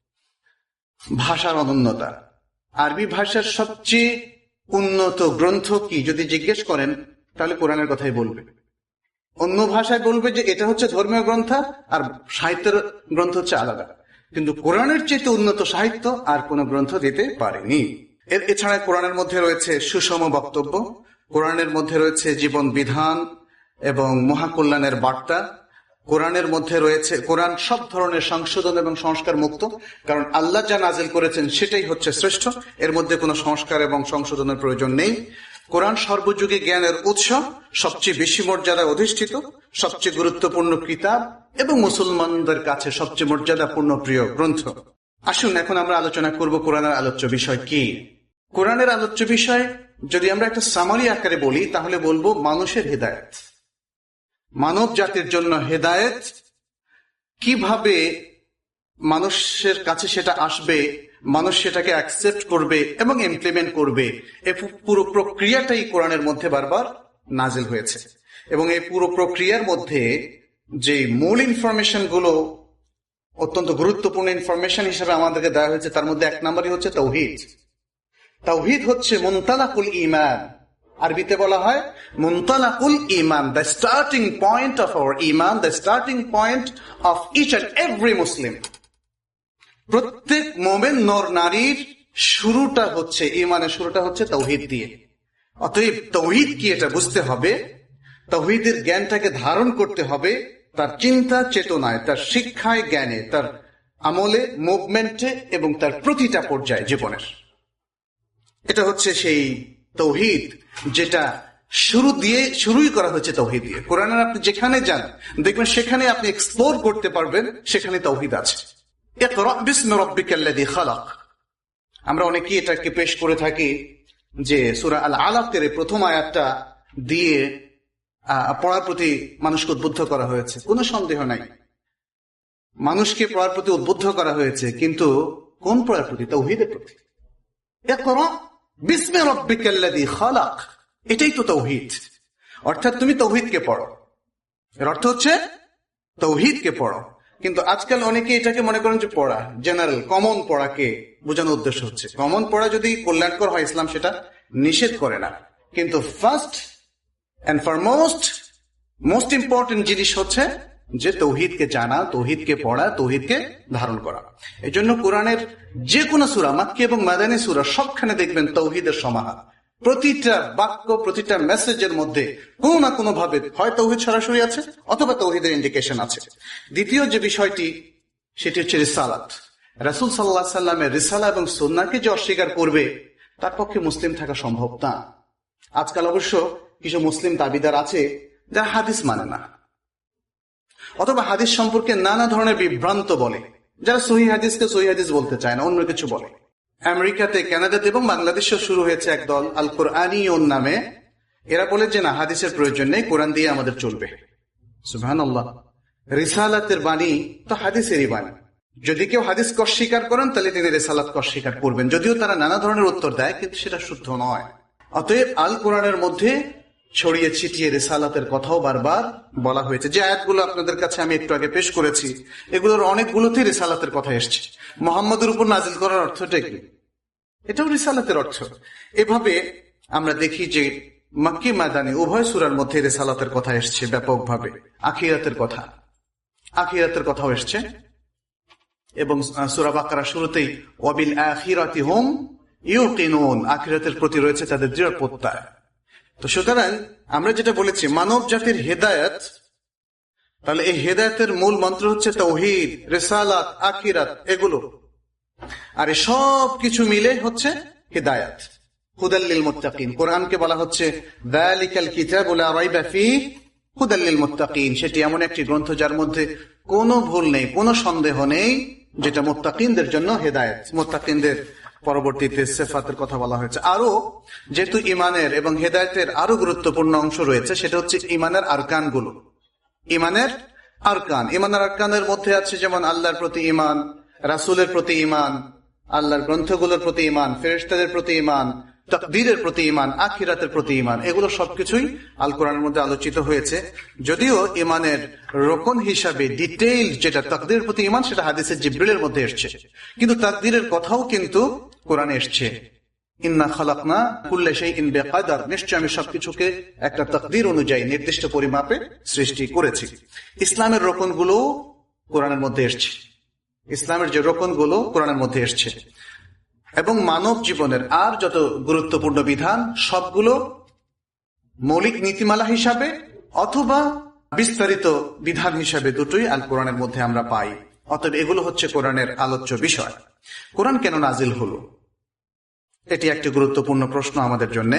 ভাষার অনন্যতা, আরবি ভাষার সবচেয়ে উন্নত গ্রন্থ কি যদি জিজ্ঞেস করেন তাহলে কোরআনের কথাই বলবে। অন্য ভাষায় বলবে যে এটা হচ্ছে ধর্মীয় গ্রন্থ আর সাহিত্যের গ্রন্থ হচ্ছে আলাদা, কিন্তু কোরআনের চেয়ে উন্নত সাহিত্য আর কোন গ্রন্থ দিতে পারেনি। এর এছাড়া কোরআনের মধ্যে রয়েছে সুষম বক্তব্য, কোরআনের মধ্যে রয়েছে জীবন বিধান এবং মহাকল্যাণের বার্তা, কোরআনের মধ্যে রয়েছে কোরআন সব ধরনের সংশোধন এবং সংস্কার মুক্ত, কারণ আল্লাহ যা নাজিল করেছেন সেটাই হচ্ছে শ্রেষ্ঠ, এর মধ্যে কোনো সংস্কার এবং সংশোধনের প্রয়োজন নেই। কোরআন সর্বযুগে জ্ঞানের উৎস, সবচেয়ে বেশি মর্যাদায় অধিষ্ঠিত, সবচেয়ে গুরুত্বপূর্ণ কিতাব এবং মুসলমানদের কাছে সবচেয়ে মর্যাদাপূর্ণ প্রিয় গ্রন্থ। আসুন এখন আমরা আলোচনা করব কোরআনের আলোচ্য বিষয় কি। কোরআনের আলোচ্য বিষয় যদি আমরা একটা সামারি আকারে বলি তাহলে বলবো মানুষের হেদায়েত, মানব জাতির জন্য হেদায়েত, কিভাবে মানুষের কাছে সেটা আসবে, মানুষ সেটাকে অ্যাকসেপ্ট করবে এবং ইমপ্লিমেন্ট করবে, এই পুরো প্রক্রিয়াটাই কোরআনের মধ্যে বারবার নাজিল হয়েছে। এবং এই পুরো প্রক্রিয়ার মধ্যে যে মূল ইনফরমেশন গুলো অত্যন্ত গুরুত্বপূর্ণ ইনফরমেশন হিসেবে আমাদেরকে দেওয়া হয়েছে তার মধ্যে এক নম্বরই হচ্ছে তাওহীদ। তাওহীদ হচ্ছে মুনতালাকুল ঈমান, আরবিতে বলা হয় মুনতালাকুল ঈমান, the starting point of our ঈমান, the starting point of each and every Muslim. প্রত্যেক মুমিন নর নারীর শুরুটা হচ্ছে, ঈমানের শুরুটা হচ্ছে তাওহীদ দিয়ে। অতএব তাওহীদ কি এটা বুঝতে হবে, তাওহীদের জ্ঞানটাকে ধারণ করতে হবে তার চিন্তা চেতনায়, তার শিক্ষায়, জ্ঞানে, তার আমলে, মুভমেন্টে এবং তার প্রতিটা পর্যায়ে জীবনের। এটা হচ্ছে সেই তাওহীদ যেটা শুরু দিয়ে শুরুই করা হয়েছে তাওহীদ দিয়ে। কোরআনের আপনি যেখানে যান দেখবেন সেখানে আপনি এক্সপ্লোর করতে পারবেন, সেখানে তাওহীদ আছে। ইকরা বিসমি রাব্বিকাল্লাযী খালাক। আমরা অনেকেই এটাকে পেশ করে থাকি যে সূরা আল আলাকের প্রথম আয়াতটা দিয়ে পড়ার প্রতি মানুষকে উদ্বুদ্ধ করা হয়েছে। কোনো সন্দেহ নাই, মানুষকে পড়ার প্রতি উদ্বুদ্ধ করা হয়েছে, কিন্তু কোন পড়ার প্রতি? তাওহীদের প্রতি। ইকরা বিসমি রাব্বিকাল্লাযী খালাক, এটাই তো তাওহীদ। অর্থাৎ তুমি তাওহীদকে পড়ো, এর অর্থ হচ্ছে তাওহীদকে পড়ো। কিন্তু আজকাল অনেকে এটাকে মনে করেন যে পড়া, জেনারেল কমন পড়াকে বোঝানোর উদ্দেশ্য হচ্ছে। কমন পড়া যদি কল্যাণকর হয় ইসলাম সেটা নিষেধ করে না, কিন্তু first and foremost most important জিনিস হচ্ছে যে তৌহিদকে জানা, তৌহিদকে পড়া, তৌহিদকে ধারণ করা। এই জন্য কোরআনের যে কোনো সূরা, মাক্কি এবং মাদানী সূরা, সবখানে দেখবেন তৌহিদের সমাহার। প্রতিটা বাক্য, প্রতিটা মেসেজের মধ্যে কোনো না কোনো ভাবে হয় তৌহিদ সরাসরি আছে অথবা তৌহিদের ইন্ডিকেশন আছে। দ্বিতীয় যে বিষয়টি সেটি হচ্ছে রিসালাত। রাসূল সাল্লাল্লাহু আলাইহি সাল্লামের রিসালা এবং সুন্নাহকে যে অস্বীকার করবে তার পক্ষে মুসলিম থাকা সম্ভব না। আজকাল অবশ্য কিছু মুসলিম দাবিদার আছে যারা হাদিস মানে না, অথবা হাদিস সম্পর্কে নানা ধরনের বিভ্রান্ত বলে, যারা সহিহ হাদিসকে সহিহ হাদিস বলতে চায় না, অন্য কিছু বলে। আমেরিকাতে, কানাডাতে এবং বাংলাদেশেও শুরু হয়েছে এক দল আল কোরআনিয়ুন নামে। এরা বলে যে না, হাদিসের প্রয়োজন নেই, কোরআন দিয়ে আমাদের চলবে। সুবহানাল্লাহ। রিসালাতের বাণী তো হাদিসেরই বাণী। যদি কেউ হাদিসকে অস্বীকার করেন তাহলে তিনি রিসালাতকে অস্বীকার করবেন, যদিও তারা নানা ধরনের উত্তর দেয়, কিন্তু সেটা শুদ্ধ নয়। অতএব আল কোরআনের মধ্যে ছড়িয়ে ছিটিয়ে রিসালাতের কথাও বারবার বলা হয়েছে। যে আয়াতগুলো আপনাদের কাছে আমি একটু আগে পেশ করেছি, এগুলোর অনেকগুলোতেই রিসালাতের কথা এসছে। মুহাম্মদের উপর নাজিল করার অর্থটা কি? এটাও রিসালাতের অর্থ। এভাবে আমরা দেখি যে মক্কি ময়দানে উভয় সূরার মধ্যে রিসালাতের কথা এসছে ব্যাপকভাবে। আখিরাতের কথা আখিরাতের কথাও এসছে, এবং সূরা বাকারা শুরুতেই ওয়াবিল আখিরাতি হুম ইউকিনুন, আখিরাতের প্রতি রয়েছে তাদের দৃঢ় প্রত্যয়। তো সুতরাং আমরা যেটা বলেছি মানব জাতির হেদায়েত, তাহলে এই হেদায়েতের মূল মন্ত্র হচ্ছে তাওহীদ, রিসালাত, আখিরাত, এগুলো। আর এই সব কিছু মিলে হচ্ছে হেদায়েত। হুদাল লিল মুত্তাকিন, কোরআনকে বলা হচ্ছে যালিকাল কিতাবু লা রাইবা ফীহি হুদাল লিল মুত্তাকিন, সেটি এমন একটি গ্রন্থ যার মধ্যে কোনো ভুল নেই, কোনো সন্দেহ নেই, যেটা মুত্তাকিনদের জন্য হেদায়েত। মুত্তাকিনদের পরবর্তীতে সিফাতের কথা বলা হয়েছে। আরো যেহেতু ইমানের এবং হেদায়েতের আরো গুরুত্বপূর্ণ অংশ রয়েছে, সেটা হচ্ছে ইমানের আরকানগুলো। ইমানের আরকান, ইমানের আরকানের মধ্যে আছে যেমন আল্লাহর প্রতি ইমান, রাসূলের প্রতি ইমান, আল্লাহর গ্রন্থগুলোর প্রতি ইমান, ফেরেশতাদের প্রতি ইমান, তাকদীরের প্রতি ইমান, আখিরাতের প্রতি ইমান, এগুলো সবকিছুই আল কোরআনের মধ্যে আলোচিত হয়েছে। যদিও ইমানের রোকন হিসাবে ডিটেইলড যেটা তাকদীরের প্রতি ইমান, সেটা হাদিসে জিবরিলের মধ্যে এসেছে, কিন্তু তাকদীরের কথাও কিন্তু কোরআনে এসেছে। ইন্না খালাকনা কুল্লা শাইইন বিকাদার, নিশ্চয় আমি সবকিছুকে একটা তাকদীর অনুযায়ী নির্দিষ্ট পরিমাপে সৃষ্টি করেছি। ইসলামের রোকনগুলো কোরআনের মধ্যে এসেছে, ইসলামের যে রোকনগুলো কোরআনের মধ্যে এসেছে, এবং মানব জীবনের আর যত গুরুত্বপূর্ণ বিধান সবগুলো মৌলিক নীতিমালা হিসাবে অথবা বিস্তারিত বিধান হিসাবে দুটোই আল কোরআনের মধ্যে আমরা পাই। অতএব এগুলো হচ্ছে কোরআনের আলোচ্য বিষয়। কোরআন কেন নাজিল হলো, এটি একটি গুরুত্বপূর্ণ প্রশ্ন আমাদের জন্য।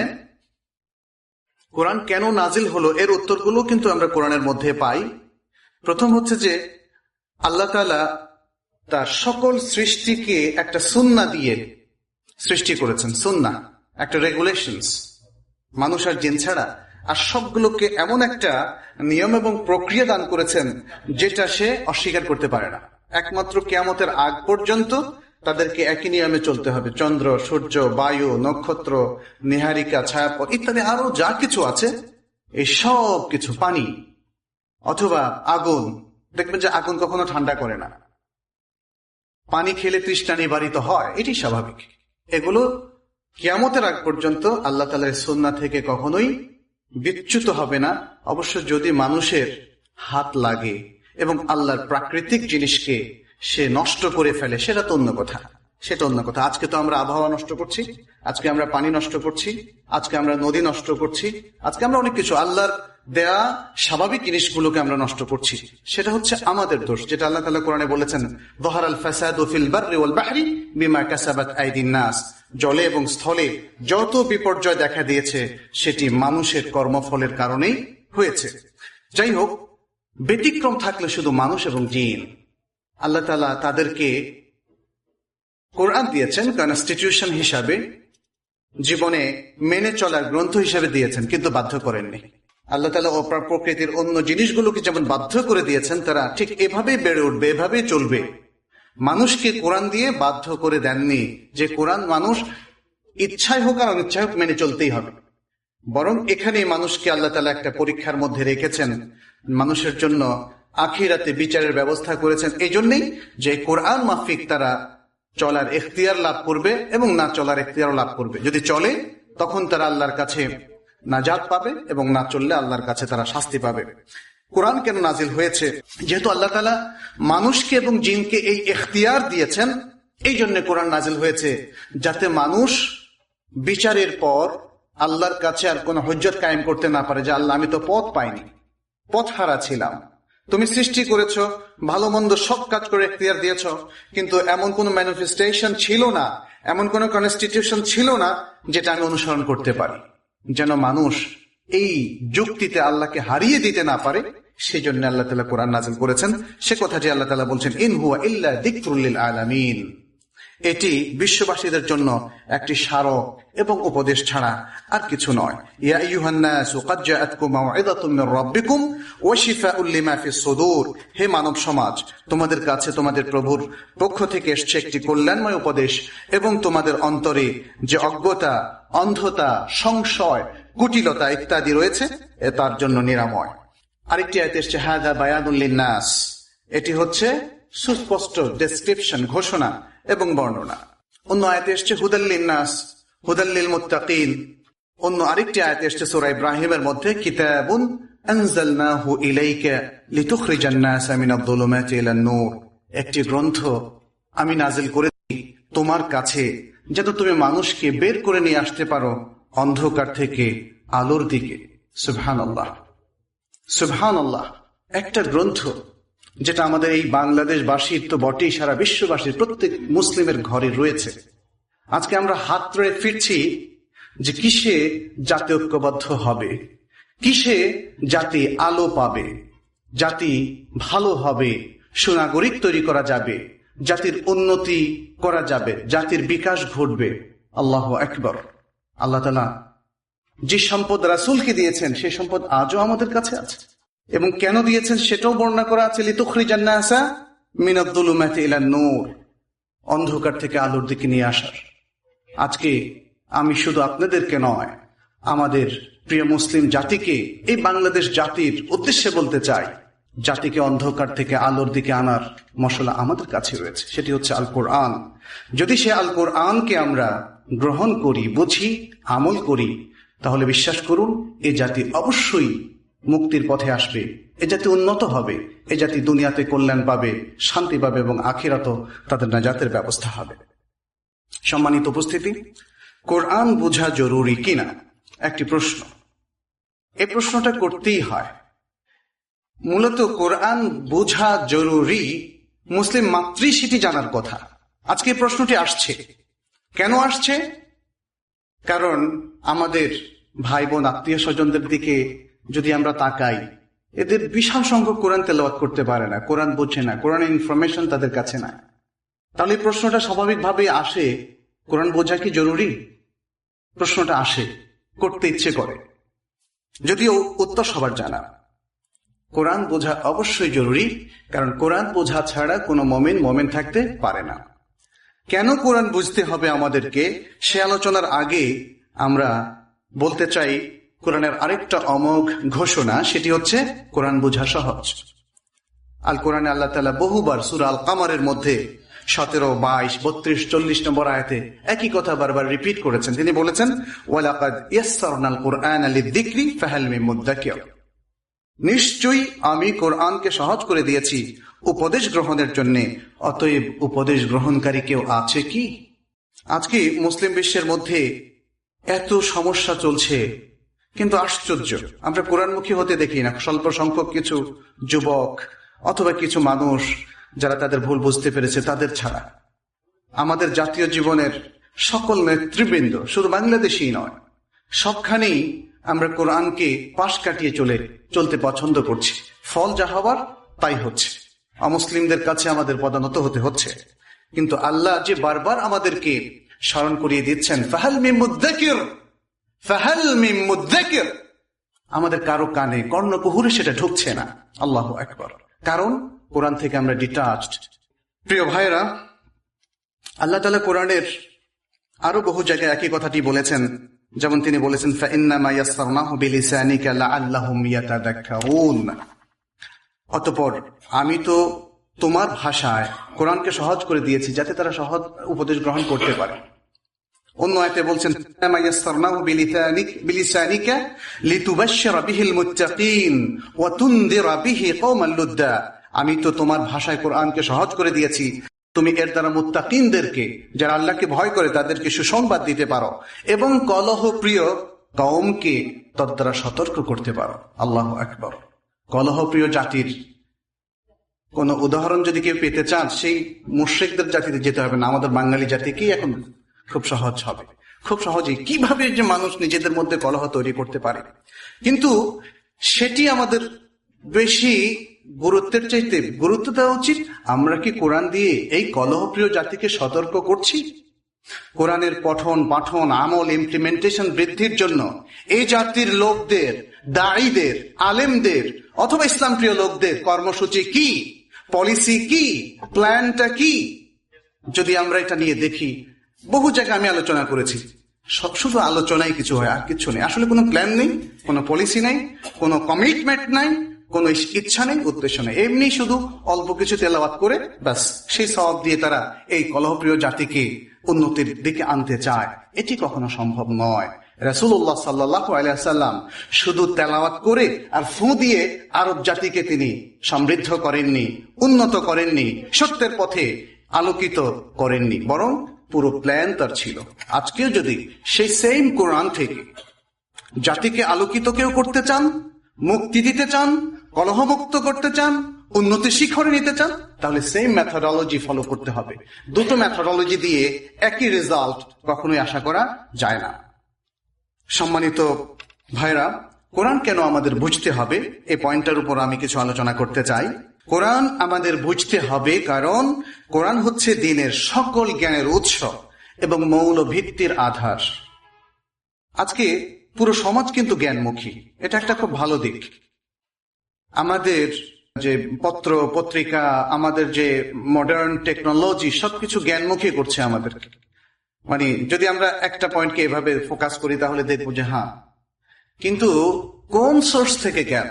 কোরআন কেন নাজিল হলো এর উত্তরগুলো কিন্তু আমরা কোরআনের মধ্যে পাই। প্রথম হচ্ছে যে আল্লাহ তাআলা তার সকল সৃষ্টিকে একটা সুন্নাহ দিয়ে সৃষ্টি করেছেন। সুন্নাহ একটা রেগুলেশনস, মানুষ আর জিন ছাড়া আর সবগুলোকে এমন একটা নিয়ম এবং প্রক্রিয়া দান করেছেন যেটা সে অস্বীকার করতে পারে না। একমাত্র কিয়ামতের আগ পর্যন্ত তাদেরকে একই নিয়মে চলতে হবে। চন্দ্র, সূর্য, বায়ু, নক্ষত্র, নিহারিকা, ছায়াপথ ইত্যাদি আরো যা কিছু আছে, এই সব কিছু, পানি অথবা আগুন, দেখবেন যে আগুন কখনো ঠান্ডা করে না, পানি খেলে তৃষ্ণা নিবারিত হয়, এটি স্বাভাবিক। এগুলো কিয়ামতের আগ পর্যন্ত আল্লাহ তাআলার সুন্নাহ থেকে কখনোই বিচ্যুত হবে না। অবশ্য যদি মানুষের হাত লাগে এবং আল্লাহর প্রাকৃতিক জিনিসকে সে নষ্ট করে ফেলে, সেটা তো অন্য কথা, সেটা অন্য কথা। আজকে তো আমরা আবহাওয়া নষ্ট করছি, আজকে আমরা পানি নষ্ট করছি, আজকে আমরা নদী নষ্ট করছি, আজকে আমরা অনেক কিছু আল্লাহর দেয়া স্বাভাবিক জিনিসগুলোকে আমরা নষ্ট করছি। সেটা হচ্ছে আমাদের দোষ, যেটা আল্লাহ তাআলা কোরআনে বলেছেন যাহারাল ফাসাদু ফিল বাররি ওয়াল বাহরি বিমা কাসাবাত আইদিন নাস, জলে এবং স্থলে যত বিপর্যয় দেখা দিয়েছে সেটি মানুষের কর্মফলের কারণেই হয়েছে। যাই হোক, ব্যতিক্রম থাকলে শুধু মানুষ এবং জিন। আল্লাহ তাআলা তাদেরকে কোরআন দিয়েছেন কনস্টিটিউশন হিসাবে, জীবনে মেনে চলার গ্রন্থ হিসাবে দিয়েছেন, কিন্তু বাধ্য করেননি। আল্লাহ তাআলা অপর প্রকৃতির অন্য জিনিসগুলোকে যেমন বাধ্য করে দিয়েছেন, তারা ঠিক এভাবেই বেড়ে উঠবে, এভাবেই চলবে। মানুষকে কোরআন দিয়ে বাধ্য করে দেননি যে কোরআন মানুষ ইচ্ছায় হোক আর অনিচ্ছায় হোক মেনে চলতেই হবে। বরং এখানে মানুষকে আল্লাহ তাআলা একটা পরীক্ষার মধ্যে রেখেছেন, মানুষের জন্য আখিরাতে বিচারের ব্যবস্থা করেছেন। এই জন্যই যে কোরআন মাফিক তারা চলার এখতিয়ার লাভ করবে এবং না চলার এখতিয়ার লাভ করবে। যদি চলে তখন তারা আল্লাহর কাছে নাজাত পাবে, এবং না চললে আল্লাহর কাছে তারা শাস্তি পাবে। কোরআন কেন নাজিল হয়েছে? যেহেতু আল্লাহ তাআলা মানুষকে এবং জিনকে এই এখতিয়ার দিয়েছেন, এই জন্য কোরআন নাজিল হয়েছে, যাতে মানুষ বিচারের পর আল্লাহর কাছে আর কোন হুজ্জত কায়েম করতে না পারে যে আল্লাহ আমি তো পথ পাইনি, পথ হারা ছিলাম, তুমি সৃষ্টি করেছ, ভালো মন্দ সব কাজ করে এখতিয়ার দিয়েছ, কিন্তু এমন কোন ম্যানিফেস্টেশন ছিল না, এমন কোন কনস্টিটিউশন ছিল না যেটা আমি অনুসরণ করতে পারি, যেন মানুষ এই যুক্তিতে আল্লাহকে হারিয়ে দিতে না পারে। সেই জন্য আল্লাহ তাআলা কোরআন নাযিল করেছেন। সে কথাটি আল্লাহ তাআলা বলছেন ইন হুয়া ইল্লা যিকরুল লিল আলামিন, এটি বিশ্ববাসীদের জন্য একটি স্মারক এবং উপদেশ ছাড়া আর কিছু নয়। ইয়া আইয়ুহান নাসু ক্বাদ জাআতকুম মাউইযাতুম মির রাব্বিকুম ওয়া শিফাউল লিমা ফিস সুদূর, হে মানব সমাজ, তোমাদের কাছে তোমাদের প্রভুর পক্ষ থেকে এসেছে একটি কল্যাণময় উপদেশ এবং তোমাদের অন্তরে যে অজ্ঞতা, অন্ধতা, সংশয়, কুটিলতা ইত্যাদি রয়েছে, তার জন্য নিরাময়। আরেকটি আয়াতে এসেছে হাযা বায়ানুল লিন্নাস, এটি হচ্ছে সুস্পষ্ট ডেসক্রিপশন, ঘোষণা এবং বর্ণনা। অন্য আয়াতে এসেছে হুদাল লিন্নাস, হুদাল লিল মুত্তাকিন। অন্য আরেকটি আয়াতে এসেছে সূরা ইব্রাহিমের মধ্যে কিতাবুন আনজালনাহু ইলাইকা লিতুখরিজান নাসা মিনাদ যুলুমাতি ইলান নূর, একটি গ্রন্থ আমি নাজিল করেছি তোমার কাছে যাতে তুমি মানুষকে বের করে নিয়ে আসতে পারো অন্ধকার থেকে আলোর দিকে। সুবহানাল্লাহ, সুবহানাল্লাহ। একটা গ্রন্থ যেটা আমাদের এই বাংলাদেশবাসীর তো বটেই, সারা বিশ্ববাসীর প্রত্যেক মুসলিমের ঘরে রয়েছে। আজকে আমরা হাত ধরে ফিরছি যে কিসে জাতি ঐক্যবদ্ধ হবে, কিসে জাতি আলো পাবে, জাতি ভালো হবে, সুনাগরিক তৈরি করা যাবে, জাতির উন্নতি করা যাবে, জাতির বিকাশ ঘটবে। আল্লাহু আকবার। আল্লাহ তাআলা যে সম্পদ রাসূলকে দিয়েছেন সেই সম্পদ আজও আমাদের কাছে আছে, এবং কেন দিয়েছেন সেটাও বর্ণনা করা আছে। লিতুখরিজান নাসা মিনাদ যুলুমাতি ইলান নূর, অন্ধকার থেকে আলোর দিকে নিয়ে আসার। আজকে আমি শুধু আপনাদেরকে নয়, আমাদের প্রিয় মুসলিম জাতিকে, এই বাংলাদেশ জাতির উদ্দেশ্যে বলতে চাই, জাতিকে অন্ধকার থেকে আলোর দিকে আনার মশলা আমাদের কাছে রয়েছে, সেটি হচ্ছে আল কোরআন। যদি সে আল কোরআনকে আমরা গ্রহণ করি, বুঝি, আমল করি, তাহলে বিশ্বাস করুন এ জাতি অবশ্যই মুক্তির পথে আসবে, এ জাতি উন্নত হবে, এ জাতি দুনিয়াতে কল্যাণ পাবে, শান্তি পাবে, এবং আখিরাতেও তাদের নাজাতের ব্যবস্থা হবে। সম্মানিত উপস্থিতি, কোরআন বোঝা জরুরি কিনা একটি প্রশ্ন। এই প্রশ্নটা করতেই হয়। মূলত কোরআন বোঝা জরুরি, মুসলিম মাত্রই সেটি জানার কথা। আজকে এই প্রশ্নটি আসছে। কেন আসছে? কারণ আমাদের ভাই বোন আত্মীয় স্বজনদের দিকে যদি আমরা তাকাই, এদের বিশাল সংখ্যক কোরআন তেলাওয়াত করতে পারে না, কোরআন বোঝে না, কোরআনের ইনফরমেশন তাদের কাছে নাই। তাহলে এই প্রশ্নটা স্বাভাবিকভাবে আসে, কোরআন বোঝা কি জরুরি? প্রশ্নটা আসে, করতে ইচ্ছে করে, যদিও উত্তর সবার জানা। কোরআন বোঝা অবশ্যই জরুরি, কারণ কোরআন বোঝা ছাড়া কোনো মুমিন মুমিন থাকতে পারে না। কেন কোরআন বুঝতে হবে আমাদেরকে, সে আলোচনার আগে আমরা বলতে চাই কোরআনের আরেকটা অমোঘ ঘোষণা, সেটি হচ্ছে কোরআন বোঝা সহজ। আল কোরআনে আল্লাহ তাআলা বহুবার সূরা আল কামারের মধ্যে সতেরো, বাইশ, বত্রিশ, চল্লিশ নম্বর আয়াতে একই কথা বারবার রিপিট করেছেন। তিনি বলেছেন ওয়ালাকাদ ইয়াসসারনাল কুরআনা লিযিকরি ফাহাল মিন মুদ্দাকির, নিশ্চয়ই আমি কোরআনকে সহজ করে দিয়েছি উপদেশ গ্রহণের জন্য, অতএব উপদেশ গ্রহণকারী কেউ আছে কি? আজকে মুসলিম বিশ্বের মধ্যে এত সমস্যা চলছে, কিন্তু আশ্চর্য, আমরা কোরআনমুখী হতে দেখি না। স্বল্প সংখ্যক কিছু যুবক অথবা কিছু মানুষ যারা তাদের ভুল বুঝতে পেরেছে, তাদের ছাড়া আমাদের জাতীয় জীবনের সকল নেতৃবৃন্দ, শুধু বাংলাদেশই নয়, সবখানেই আমরা কোরআনকে পাশ কাটিয়ে চলে চলতে পছন্দ করছি। ফল যা হবার তাই হচ্ছে, অমুসলিমদের কাছে আমাদের পদানত হতে হচ্ছে। কিন্তু আল্লাহ যে বারবার আমাদেরকে স্মরণ করিয়ে দিচ্ছেন ফাহাল মিন মুদ্দাকির, ফাহাল মিন মুদ্দাকির, আমাদের কারো কানে কর্ণকুহুরে সেটা ঢুকছে না। আল্লাহু আকবার। কারণ কোরআন থেকে আমরা ডিটাচড। প্রিয় ভাইরা, আল্লাহ তাআলা কোরআনের আরো বহু জায়গায় একই কথাটি বলেছেন। যেমন তিনি বলেছেন ফাইন্নামা ইয়াসসারনাহু বিলিসানিকা লাআল্লাহুম ইয়াতাযাক্কারুন, অতঃপর আমি তো তোমার ভাষায় কোরআনকে সহজ করে দিয়েছি যাতে তারা সহজ উপদেশ গ্রহণ করতে পারে। অন্য আয়াতে বলছেন ফাইন্নামা ইয়াসসারনাহু বিলিসানিকা লিতুবাশশিরা বিহিল মুত্তাকিন ওয়া তুনদিরা বিহি কওমান লুদ্দা, আমি তো তোমার ভাষায় কোরআনকে সহজ করে দিয়েছি তুমি এর দ্বারা মুত্তাকিনদেরকে, যারা আল্লাহকে ভয় করে, তাদেরকে সুসংবাদ দিতে পারো, এবং কলহপ্রিয় কওমকে তদ দ্বারা সতর্ক করতে পারো। আল্লাহু আকবার। কলহপ্রিয় জাতির কোন উদাহরণ যদি কেউ পেতে চান, সেই মুশরিকদের জাতিতে যেতে হবে না, আমাদের বাঙালি জাতিকেই এখন খুব সহজ হবে। খুব সহজেই কিভাবে যে মানুষ নিজেদের মধ্যে কলহ তৈরি করতে পারে, কিন্তু সেটি আমাদের বেশি গুরুত্বের চাইতে গুরুত্ব দেওয়া উচিত আমরা কি কোরআন দিয়ে এই কলহপ্রিয় জাতিকে সতর্ক করছি? কোরআনের পঠন পাঠন আমল ইমপ্লিমেন্টেশন বৃদ্ধির জন্য এই জাতির লোকদের, দায়ীদের, আলেমদের অথবা ইসলাম প্রিয় লোকদের কর্মসূচি কি, পলিসি কি, প্ল্যানটা কি? যদি আমরা এটা নিয়ে দেখি, বহু জায়গায় আমি আলোচনা করেছি সব শুধু আলোচনায় কিছু হয়, আর কিছু নেই। আসলে কোনো প্ল্যান নেই, কোনো পলিসি নেই, কোনো কমিটমেন্ট নাই, কোনো ইচ্ছা নেই, উদ্দেশ্য নেই। এমনি শুধু অল্প কিছু তেলাওয়াত করে ব্যাস সেই সওয়াব দিয়ে তারা এই কলহপ্রিয় জাতিকে উন্নতির দিকে আনতে চায়। এটি কখনো সম্ভব নয়। রাসূলুল্লাহ সাল্লাল্লাহু আলাইহি ওয়াসাল্লাম শুধু তেলাওয়াত করে আর ফু দিয়ে আরব জাতিকে তিনি সমৃদ্ধ করেননি, উন্নত করেননি, সত্যের পথে আলোকিত করেননি, বরং পুরো প্ল্যান তার ছিল। আজকেও যদি সেই সেম কোরআন থেকে জাতিকে আলোকিত কেউ করতে চান, মুক্তি দিতে চান, কলহমুক্ত করতে চান, উন্নতি শিখরে নিতে চান, তাহলে সেম মেথোডোলজি ফলো করতে হবে। দুটো মেথোডোলজি দিয়ে একই রেজাল্ট কখনোই আশা করা যায় না। সম্মানিত ভাইরা, কোরআন কেন আমাদের বুঝতে হবে, এই পয়েন্টটার উপর আমি কিছু আলোচনা করতে চাই। কোরআন আমাদের বুঝতে হবে কারণ কোরআন হচ্ছে দ্বীনের সকল জ্ঞানের উৎস এবং মৌল ভিত্তির আধার। আজকে পুরো সমাজ কিন্তু জ্ঞানমুখী, এটা একটা খুব ভালো দিক। আমাদের যে পত্র পত্রিকা, আমাদের যে মডার্ন টেকনোলজি, সবকিছু জ্ঞানমুখী করছে আমাদেরকে। মানে যদি আমরা একটা পয়েন্টকে এভাবে ফোকাস করি তাহলে দেখবো যে হ্যাঁ, কিন্তু কোন সোর্স থেকে জ্ঞান,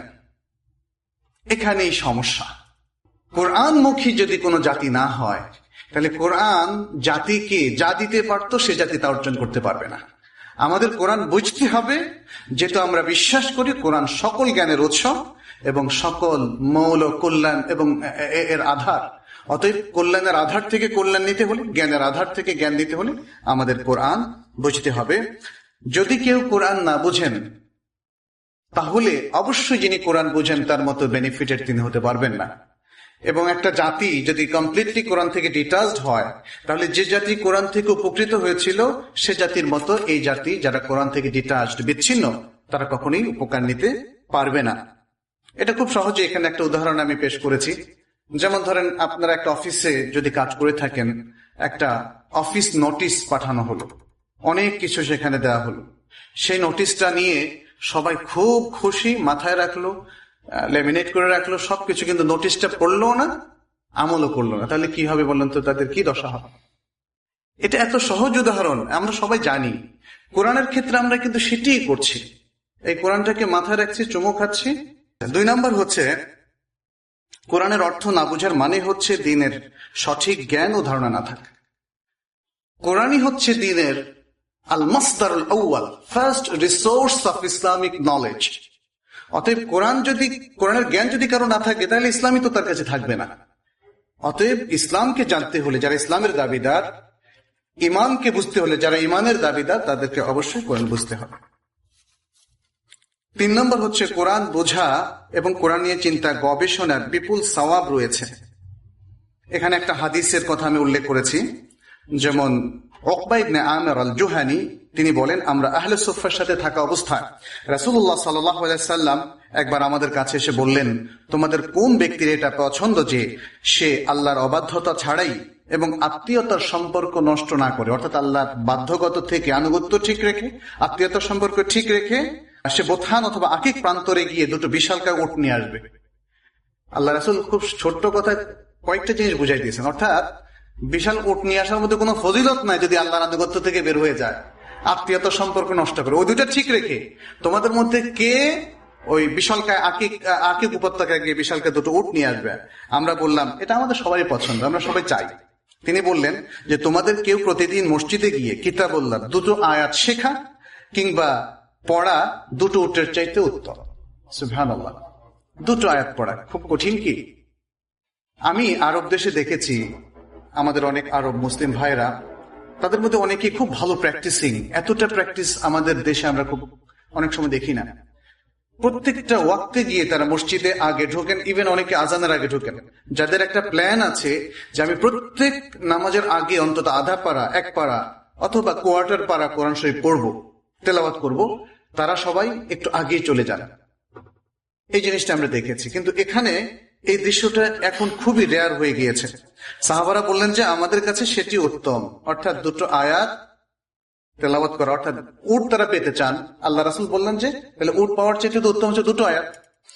এখানেই সমস্যা। কোরআনমুখী যদি কোনো জাতি না হয়, তাহলে কোরআন জাতিকে যা দিতে পারতো সে জাতি তা অর্জন করতে পারবে না। আমাদের কোরআন বুঝতে হবে, যেটা আমরা বিশ্বাস করি কোরআন সকল জ্ঞানের উৎস এবং সকল মৌল কল্যাণ এবং এর আধার। অতএব কল্যাণের আধার থেকে কল্যাণ নিতে হলে, জ্ঞানের আধার থেকে জ্ঞান নিতে হলে আমাদের কোরআন বুঝতে হবে। যদি কেউ কোরআন না বুঝেন, তাহলে অবশ্যই যিনি কোরআন বুঝেন তার মতো বেনিফিটেড তিনি হতে পারবেন না। এবং একটা জাতি যদি কমপ্লিটলি কোরআন থেকে ডিটাচড হয়, তাহলে যে জাতি কোরআন থেকে উপকৃত হয়েছিল সে জাতির মতো এই জাতি যারা কোরআন থেকে ডিটাচড, বিচ্ছিন্ন, তারা কখনোই উপকার নিতে পারবে না। এটা খুব সহজে এখানে একটা উদাহরণ আমি পেশ করেছি। যেমন ধরেন, আপনারা একটা অফিসে যদি কাজ করে থাকেন, একটা অফিস নোটিশ পাঠানো হলো, অনেক কিছু সেখানে দেওয়া হলো। সেই নোটিশটা নিয়ে সবাই খুব খুশি, মাথায় রাখলো, লেমিনেট করে রাখলো সবকিছু, কিন্তু নোটিশটা পড়লো না, আমলও করলো না। তাহলে কি হবে বলেন তো, তাদের কি দশা হবে? এটা এত সহজ উদাহরণ, আমরা সবাই জানি। কোরআনের ক্ষেত্রে আমরা কিন্তু সেটাই করছি, এই কোরআনটাকে মাথায় রাখছি, চুমো খাচ্ছি। দুই নাম্বার হচ্ছে, কোরআনের অর্থ না বুঝার মানে হচ্ছে দ্বীনের সঠিক জ্ঞান ও ধারণা না থাকে। কোরআনই হচ্ছে দ্বীনের আল মাসদারুল আউয়াল, first resource of Islamic knowledge. অতএব কোরআন যদি, কোরআনের জ্ঞান যদি কারো না থাকে, তাহলে ইসলামই তো তার কাছে থাকবে না। অতএব ইসলামকে জানতে হলে যারা ইসলামের দাবিদার, ইমানকে বুঝতে হলে যারা ইমানের দাবিদার, তাদেরকে অবশ্যই কোরআন বুঝতে হবে। তিন নম্বর হচ্ছে, কোরআন বোঝা এবং কোরআন নিয়ে চিন্তা গবেষণার বিপুল সওয়াব রয়েছে। এখানে একটা হাদিসের কথা আমি উল্লেখ করেছি, যেমন উকবা ইবনে আমির আল জুহানি তিনি বলেন, আমরা আহলে সুফফার সাথে থাকা অবস্থায় রাসূলুল্লাহ সাল্লাল্লাহু আলাইহি সাল্লাম একবার আমাদের কাছে এসে বললেন, তোমাদের কোন ব্যক্তির এটা পছন্দ যে সে আল্লাহর অবাধ্যতা ছাড়াই এবং আত্মীয়তার সম্পর্ক নষ্ট না করে, অর্থাৎ আল্লাহর বাধ্যগত থেকে আনুগত্য ঠিক রেখে, আত্মীয়তার সম্পর্ক ঠিক রেখে সে বোথান অথবা আকিক প্রান্তরে গিয়ে দুটো বিশালকায় উট নিয়ে আসবে। আল্লাহ রাসূল খুব ছোট্ট কথায় কয়েকটা জিনিস বুঝাই দিয়েছেন, অর্থাৎ বিশাল উট নিয়ে আসার মধ্যে কোনো ফজিলত নাই যদি আল্লাহর আনুগত্য থেকে বের হয়ে যায়, আত্মীয়তার সম্পর্ক নষ্ট করে। ওই দুইটা ঠিক রেখে তোমাদের মধ্যে কে ওই বিশালকায় আকিক আকিক উপত্যকায় গিয়ে বিশালকায় দুটো উট নিয়ে আসবে। আমরা বললাম এটা আমাদের সবারই পছন্দ, আমরা সবাই চাই। তিনি বললেন যে তোমাদের কেউ প্রতিদিন মসজিদে গিয়ে কিতাবুল্লাহ দুটো আয়াত শেখা কিংবা পড়া দুটো উটের চাইতে উত্তম। সুবহানাল্লাহ, দুটো আয়াত পড়া খুব কঠিন কি? আমি আরব দেশে দেখেছি, আমাদের অনেক আরব মুসলিম ভাইরা, তাদের মধ্যে অনেকে খুব ভালো প্র্যাকটিসিং, এতটা প্র্যাকটিস আমাদের দেশে আমরা খুব অনেক সময় দেখি না। প্রত্যেকটা ওয়াক্তে গিয়ে তারা মসজিদে আগে ঢোকেন, ইভেন অনেকে আজানের আগে ঢোকেন। যাদের একটা প্ল্যান আছে যে আমি প্রত্যেক নামাজের আগে অন্তত আধা পারা, এক পারা অথবা কোয়ার্টার পারা কোরআন শরীফ পড়বো, তেলাওয়াত করব, তারা সবাই একটু আগেই চলে যান। এই জিনিসটা আমরা দেখেছি, কিন্তু এখানে এই দৃশ্যটা এখন খুবই রেয়ার হয়ে গিয়েছে। সাহাবারা বললেন যে আমাদের কাছে সেটি উত্তম, অর্থাৎ দুটো আয়াত তেলাওয়াত করা, অর্থাৎ উট তারা পেতে চান। আল্লাহ রাসূল বললেন যে তাহলে উট পাওয়ার চেয়ে তো উত্তম হচ্ছে দুটো আয়াত।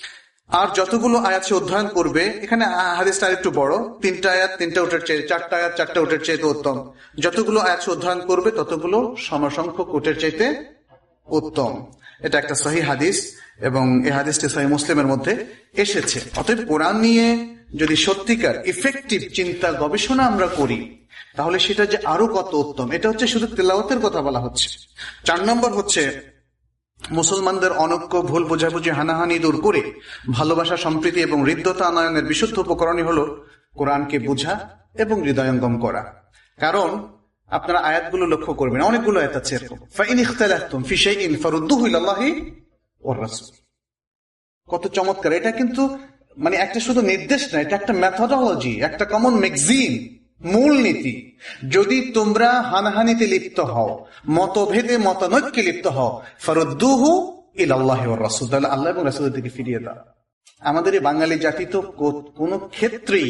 আর যতগুলো আয়াত সে অধ্যয়ন করবে, এখানে হাদিসটা একটু বড়, তিনটা আয়াত তিনটা উটের চেয়ে, চারটা আয়াত চারটা উটের চাইতে উত্তম। যতগুলো আয়াত সে অধ্যয়ন করবে ততগুলো সমসংখ্যক উটের চাইতে উত্তম। এটা একটা সহিহ হাদিস এবং এই হাদিসটি সহিহ মুসলিমের মধ্যে এসেছে। অতএব কোরআন নিয়ে যদি সত্যিকার ইফেক্টিভ চিন্তা গবেষণা আমরা করি তাহলে সেটা যে আরো কত উত্তম। এটা হচ্ছে শুধু তেলাওয়াতের কথা বলা হচ্ছে। চার নম্বর হচ্ছে মুসলমানদের অনৈক্য, ভুল বোঝাবুঝি, হানাহানি দূর করে ভালোবাসা, সম্প্রীতি এবং হৃদ্যতা আনয়নের বিশুদ্ধ উপকরণই হলো কোরআনকে বোঝা এবং হৃদয়ঙ্গম করা। কারণ আপনারা আয়াতগুলো লক্ষ্য করবেন, অনেকগুলো আয়াত আছে এরকম, ফাইন ইখতালাফতুম ফি শাইইন ফারুদ্দুহু ইলাল্লাহি ওয়ার রাসূল। কত চমৎকার! এটা কিন্তু মানে একটা শুধু নির্দেশ না, এটা একটা মেথোডোলজি, একটা কমন ম্যাগাজিন, মূল নীতি। যদি তোমরা হানাহানিতে লিপ্ত হও, মতভেদে মতানৈক্যে লিপ্ত হও, ফারুদ্দুহু ইলাল্লাহি ওয়ার রাসূল, তাহলে আল্লাহ এবং রাসূলের দিকে ফিরিয়ে দাও। আমাদের এই বাঙালি জাতি তো কোন ক্ষেত্রেই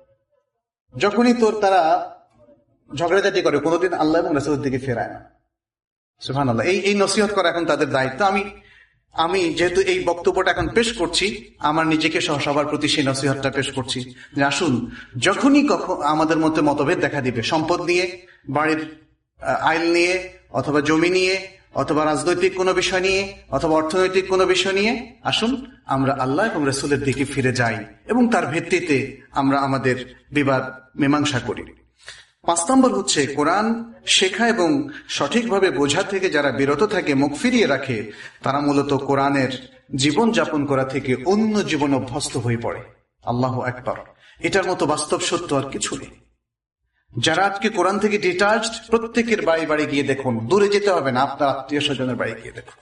যখনই তোর তারা ঝগড়াঝাটি করে কোনোদিন আল্লাহ এবং রাসূলের দিকে ফেরায় না। সুবহানাল্লাহ। এই এই নসিহত করা এখন তাদের দায়িত্ব। আমি আমি যেহেতু এই বক্তব্যটা এখন পেশ করছি, আমার নিজেকে সহ সবার প্রতি সেই নসিহতটা পেশ করছি যে আসুন, যখনই কখন আমাদের মধ্যে মতভেদ দেখা দিবে, সম্পদ নিয়ে, বাড়ির আইল নিয়ে, অথবা জমি নিয়ে, অথবা রাজনৈতিক কোনো বিষয় নিয়ে, অথবা অর্থনৈতিক কোনো বিষয় নিয়ে, আসুন আমরা আল্লাহ এবং রাসূলের দিকে ফিরে যাই এবং তার ভিত্তিতে আমরা আমাদের বিবাদ মীমাংসা করি। পাঁচ নম্বর হচ্ছে কোরআন শেখা এবং সঠিকভাবে বোঝা থেকে যারা বিরত থাকে, মুখ ফিরিয়ে রাখে, তারা মূলত কোরআনের জীবন যাপন করা থেকে অন্য জীবন অভ্যস্ত হয়ে পড়ে। আল্লাহু আকবার! এটার মতো বাস্তব সত্য আর কিছু নেই। যারা আজকে কোরআন থেকে ডিটাচড, প্রত্যেকের বাড়ি বাড়ি গিয়ে দেখুন, দূরে যেতে হবে না, আপনার আত্মীয় স্বজনের বাড়ি গিয়ে দেখুন।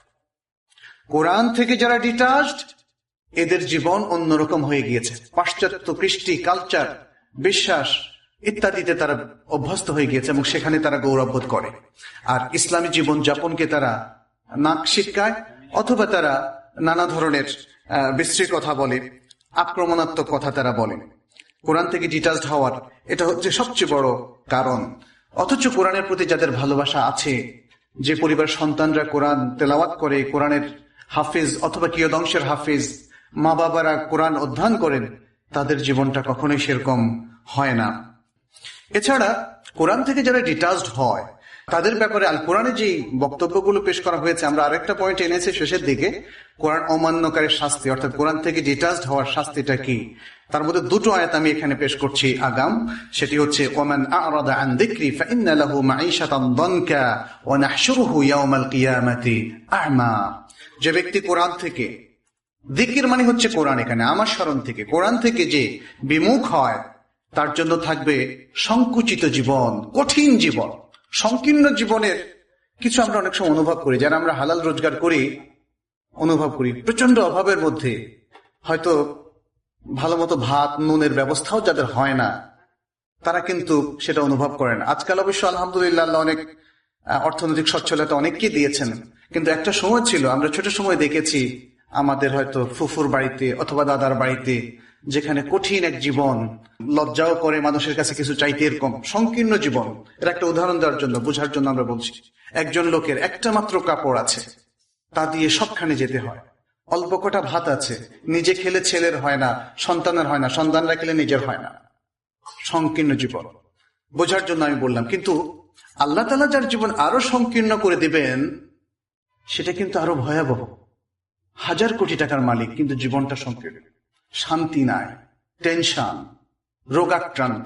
কোরআন থেকে যারা ডিটাচড, এদের জীবন অন্যরকম হয়ে গিয়েছে। পাশ্চাত্য কৃষ্টি, কালচার, বিশ্বাস ইত্যাদিতে তারা অভ্যস্ত হয়ে গিয়েছে এবং সেখানে তারা গৌরববোধ করে। আর ইসলামী জীবন যাপনকে তারা নাক শিটকায়, অথবা তারা নানা ধরনের বিশ্রী কথা বলে, আক্রমণাত্মক কথা তারা বলে। কোরআন থেকে ডিটাচড হওয়ার এটা হচ্ছে সবচেয়ে বড় কারণ। অথচ কোরআনের প্রতি যাদের ভালোবাসা আছে, যে পরিবার সন্তানরা কোরআন তেলাওয়াত করে, কোরআনের হাফিজ অথবা কিয়দংশের হাফিজ, মা বাবারা কোরআন অধ্যয়ন করেন, তাদের জীবনটা কখনোই সেরকম হয় না। এছাড়া কোরআন থেকে যারা ডিটাচড হয় তাদের ব্যাপারে আল কোরআনে যে বক্তব্যগুলো পেশ করা হয়েছে, আমরা আরেকটা পয়েন্ট এনেছি শেষের দিকে, কোরআন অমান্যকারীর শাস্তি, অর্থাৎ কোরআন থেকে ডিটাচড হওয়ার শাস্তিটা কি। তার মধ্যে দুটো আয়াত আমি এখানে পেশ করছি আগাম। সেটি হচ্ছে ওমান আ'রাদা আন যিকরি ফাইন্না লাহু মাঈশাতান দানকা ওয়া নাহশুরুহু ইয়াওমাল কিয়ামাতি আ'মা। যে ব্যক্তি কোরআন থেকে, যিকির মানে হচ্ছে কোরআন, এখানে আমার স্মরণ থেকে, কোরআন থেকে যে বিমুখ হয় তার জন্য থাকবে সংকুচিত জীবন, কঠিন জীবন, সংকীর্ণ জীবনের কিছু আমরা অনেক সময় অনুভব করি। যারা আমরা হালাল রোজগার করি, অনুভব করি প্রচন্ড অভাবের মধ্যে, হয়তো ভালো মতো ভাত নুনের ব্যবস্থাও যাদের হয় না, তারা কিন্তু সেটা অনুভব করে না। আজকাল অবশ্য আলহামদুলিল্লাহ অনেক অর্থনৈতিক সচ্ছলতা অনেককে দিয়েছেন, কিন্তু একটা সময় ছিল, আমরা ছোট সময় দেখেছি আমাদের হয়তো ফুফুর বাড়িতে অথবা দাদার বাড়িতে, যেখানে কঠিন এক জীবন, লজ্জাও করে মানুষের কাছে কিছু চাইতে, এরকম সংকীর্ণ জীবন। এর একটা উদাহরণ দেওয়ার জন্য, বোঝার জন্য আমরা বলছি। একজন লোকের একটা মাত্র কাপড় আছে, তা দিয়ে সবখানে যেতে হয়। অল্প কটা ভাত আছে, নিজে খেলে ছেলের হয় না, সন্তানের হয় না, সন্তানরা খেলে নিজের হয় না। সংকীর্ণ জীবন, বোঝার জন্য আমি বললাম। কিন্তু আল্লাহ তাআলা যার জীবন আরো সংকীর্ণ করে দিবেন, সেটা কিন্তু আরো ভয়াবহ। হাজার কোটি টাকার মালিক, কিন্তু জীবনটা সংকীর্ণ, শান্তি নাই, টেনশন, রোগাক্রান্ত,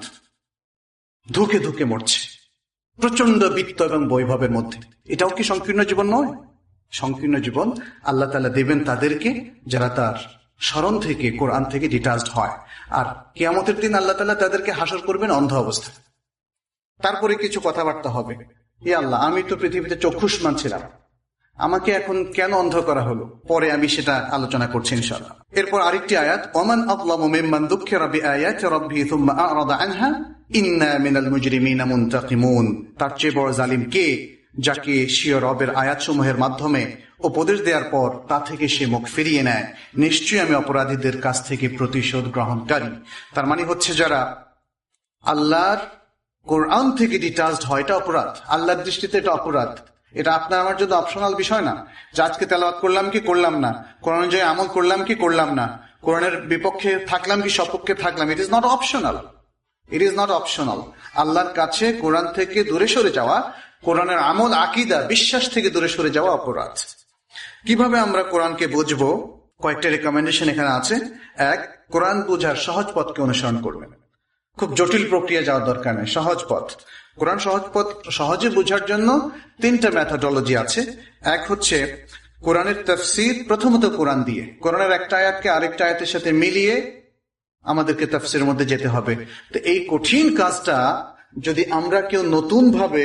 ধুকে ধুকে মরছে, প্রচন্ড বিত্ত এবং বৈভবের মধ্যে। এটাও কি সংকীর্ণ জীবন নয়? সংকীর্ণ জীবন আল্লাহ তাআলা দেবেন তাদেরকে যারা তার স্মরণ থেকে, কোরআন থেকে ডিটাচড হয়। আর কিয়ামতের দিন আল্লাহ তাআলা তাদেরকে হাসর করবেন অন্ধ অবস্থায়। তারপরে কিছু কথাবার্তা হবে, ই আল্লাহ, আমি তো পৃথিবীতে চক্ষুষ্মান ছিলাম, আমাকে এখন কেন অন্ধ করা হলো? পরে আমি সেটা আলোচনা করছি ইনশাআল্লাহ। এরপর আরেকটি আয়াত, ওমান আযলামু মিম্মান যুক্কিরা বিআয়াতি রাব্বিহি সুম্মা আ'রাদা আনহা ইন্না মিনাল মুজরিমিনা মুনতাকিমুন। তার চেয়ে বড় জালিম কে, যাকে স্বীয় রবের আয়াতসমূহের মাধ্যমে উপদেশ দেওয়ার পর তা থেকে সে মুখ ফিরিয়ে নেয়। নিশ্চয়ই আমি অপরাধীদের কাছ থেকে প্রতিশোধ গ্রহণকারী। তার মানে হচ্ছে যারা আল্লাহর কোরআন থেকে ডিটাচড হয়, এটা অপরাধ। আল্লাহর দৃষ্টিতে এটা অপরাধ। এটা আপনার আমার জন্য অপশনাল বিষয় না, যে আজকে তেলাওয়াত করলাম কি করলাম না, কোরআন অনুযায়ী আমল করলাম কি করলাম না, কোরআনের বিপক্ষে থাকলাম কি সপক্ষে থাকলাম, it is not optional, it is not optional. আল্লাহর কাছে কোরআন থেকে দূরে সরে যাওয়া, কোরআনের আমল আকীদা বিশ্বাস থেকে দূরে সরে যাওয়া অপরাধ। কিভাবে আমরা কোরআনকে বুঝবো? কয়েকটা রেকমেন্ডেশন এখানে আছে। এক, কোরআন বোঝার সহজ পথকে অনুসরণ করবেন। খুব জটিল প্রক্রিয়া যাওয়ার দরকার নেই, সহজ পথ। কোরআন সহজ পথ সহজে বোঝার জন্য তিনটা মেথোডোলজি আছে। এক হচ্ছে কোরআনের তাফসীর, প্রথমত কোরআন দিয়ে, কোরআনের একটা আয়াতকে আরেকটা আয়াতের সাথে মিলিয়ে আমাদেরকে তাফসীরের মধ্যে যেতে হবে। তো এই কঠিন কাজটা যদি আমরা কেউ নতুন ভাবে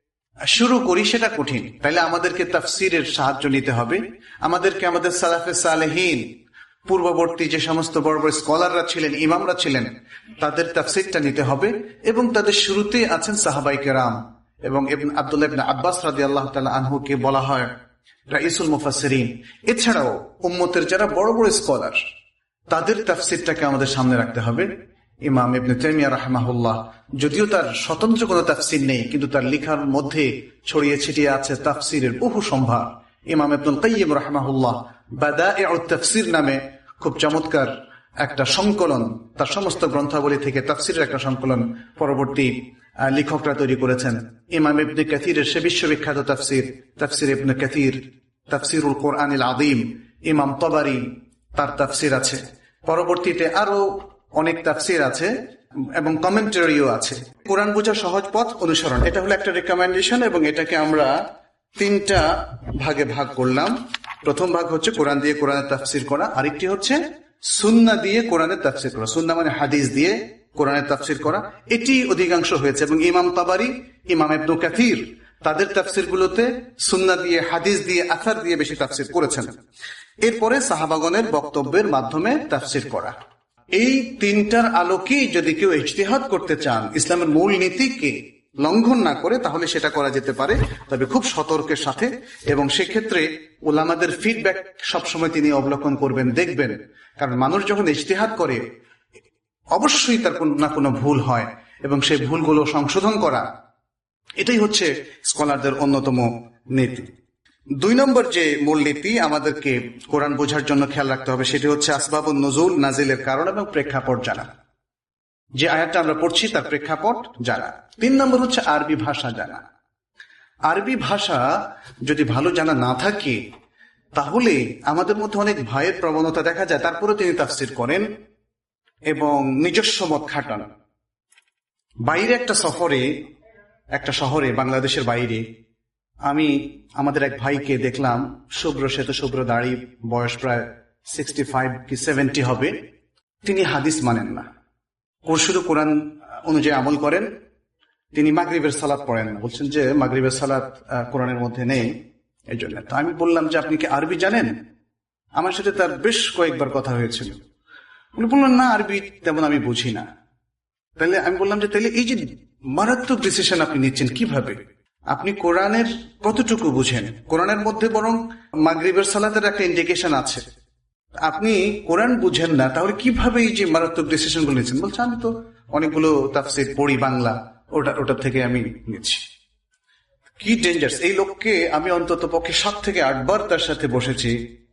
শুরু করি সেটা কঠিন, তাইলে আমাদেরকে তাফসীরের সাহায্য নিতে হবে। আমাদেরকে আমাদের সালাফে সালেহীন, পূর্ববর্তী যে সমস্ত বড় বড় স্কলাররা ছিলেন, ইমামরা ছিলেন, তাদের তাফসীরটা নিতে হবে। এবং তাদের শুরুতে আছেন সাহাবায়ে কেরাম, এবং ইবনে আব্দুল্লাহ ইবনে আব্বাস রাদিয়াল্লাহু তাআলা আনহুকে বলা হয় রাইসুল মুফাসসিরিন। এছাড়াও উম্মতের যারা বড় বড় স্কলার, তাদের তাফসীরটাকে আমাদের সামনে রাখতে হবে। ইমাম ইবনে তাইমিয়া রাহিমাহুল্লাহ, যদিও তার স্বতন্ত্র কোনো তাফসীর নেই, কিন্তু তার লেখার মধ্যে ছড়িয়ে ছিটিয়ে আছে তাফসীরের বহু সম্ভার। ইমাম ইবনুল কাইয়্যিম রাহিমাহুল্লাহ বাদাইউত তাফসীর নামে খুব চমৎকার একটা সংকলন, তার সমস্ত গ্রন্থাবলী থেকে তাফসীরের একটা সংকলন পরবর্তী লেখকরা তৈরি করেছেন। ইমাম ইবনে কাসিরের সে বিশ্ববিখ্যাত তাফসীর, তাফসীর ইবনে কাসির, তাফসীরুল কোরআনিল আযীম। ইমাম তাবারি, তার তাফসীর আছে। পরবর্তীতে আরো অনেক তাফসীর আছে এবং কমেন্টারিও আছে। কোরআন বোঝার সহজ পথ অনুসরণ, এটা হলো একটা রেকমেন্ডেশন, এবং এটাকে আমরা তিনটা ভাগে ভাগ করলাম। প্রথম ভাগ হচ্ছে কোরআন দিয়ে কোরআনের তাফসীর করা, আরেকটি হচ্ছে সুন্নাহ দিয়ে কোরআনের তাফসীর করা, সুন্নাহ মানে হাদিস দিয়ে কোরআনের তাফসীর করা। এটি অধিকাংশ হয়েছে, এবং ইমাম তাবারি, ইমাম ইবনে কাসির তাদের তাফসীরগুলোতে সুন্নাহ দিয়ে, হাদিস দিয়ে, আসার দিয়ে বেশি তাফসীর করেছেন। এরপরে সাহাবাগণের বক্তব্যের মাধ্যমে তাফসীর করা। এই তিনটার আলোকেই যদি কেউ ইজতিহাদ করতে চান, ইসলামের মূল নীতিকে লঙ্ঘন না করে, তাহলে সেটা করা যেতে পারে, তবে খুব সতর্কের সাথে। এবং সেক্ষেত্রে উলামাদের ফিডব্যাক সবসময় তিনি অবলোকন করবেন, দেখবেন। কারণ মানুষ যখন ইজতিহাদ করে অবশ্যই তার কোনো না কোনো ভুল হয়, এবং সেই ভুলগুলো সংশোধন করা, এটাই হচ্ছে স্কলারদের অন্যতম নীতি। দুই নম্বর যে মূলনীতি আমাদেরকে কোরআন বোঝার জন্য খেয়াল রাখতে হবে, সেটি হচ্ছে আসবাবুন নুজুল, নাজিলের কারণ এবং প্রেক্ষাপট জানা। যে আয়াতটা আমরা পড়ছি তার প্রেক্ষাপট জানা। তিন নম্বর হচ্ছে আরবি ভাষা জানা। আরবি ভাষা যদি ভালো জানা না থাকে, তাহলে আমাদের মধ্যে অনেক ভয়ের প্রবণতা দেখা যায়, তারপরে তিনি তাফসীর করেন এবং নিজস্ব মত খাটান। বাইরে একটা সফরে, একটা শহরে, বাংলাদেশের বাইরে, আমি আমাদের এক ভাইকে দেখলাম, শুভ্র শ্বেত শুভ্র দাড়ি, বয়স প্রায় সিক্সটি ফাইভ কি সেভেন্টি হবে। তিনি হাদিস মানেন না, শুধু কোরআন অনুযায়ী আমল করেন। তিনি মাগরিবের সালাত পড়েন না, বলছেন যে মাগরিবের সালাত কোরআনের মধ্যে নেই, এই জন্য। তো আমি বললাম যে আপনি কি আরবি জানেন? আমার সাথে তার বেশ কয়েকবার কথা হয়েছিল। উনি বললেন না, আরবি তেমন আমি বুঝি না। তাহলে আমি বললাম যে তাহলে এই যে মারাত্মক ডিসিশন আপনি নিচ্ছেন কিভাবে? আপনি কোরআনের কতটুকু বুঝেন? কোরআনের মধ্যে বরং মাগরিবের সালাতের একটা ইন্ডিকেশন আছে, আপনি কোরআন বুঝেন না, তাহলে কিভাবে এই যে মারাত্মক ডিসিশন গুলো নিচ্ছেন? বলছে আমি তো অনেকগুলো তাফসীর পড়ি বাংলা, ওটা ওটা থেকে আমি নিচ্ছি। কি ডেঞ্জার্স! এই লোককে আমি অন্তত পক্ষে সাত থেকে আটবার তার সাথে বসেছি,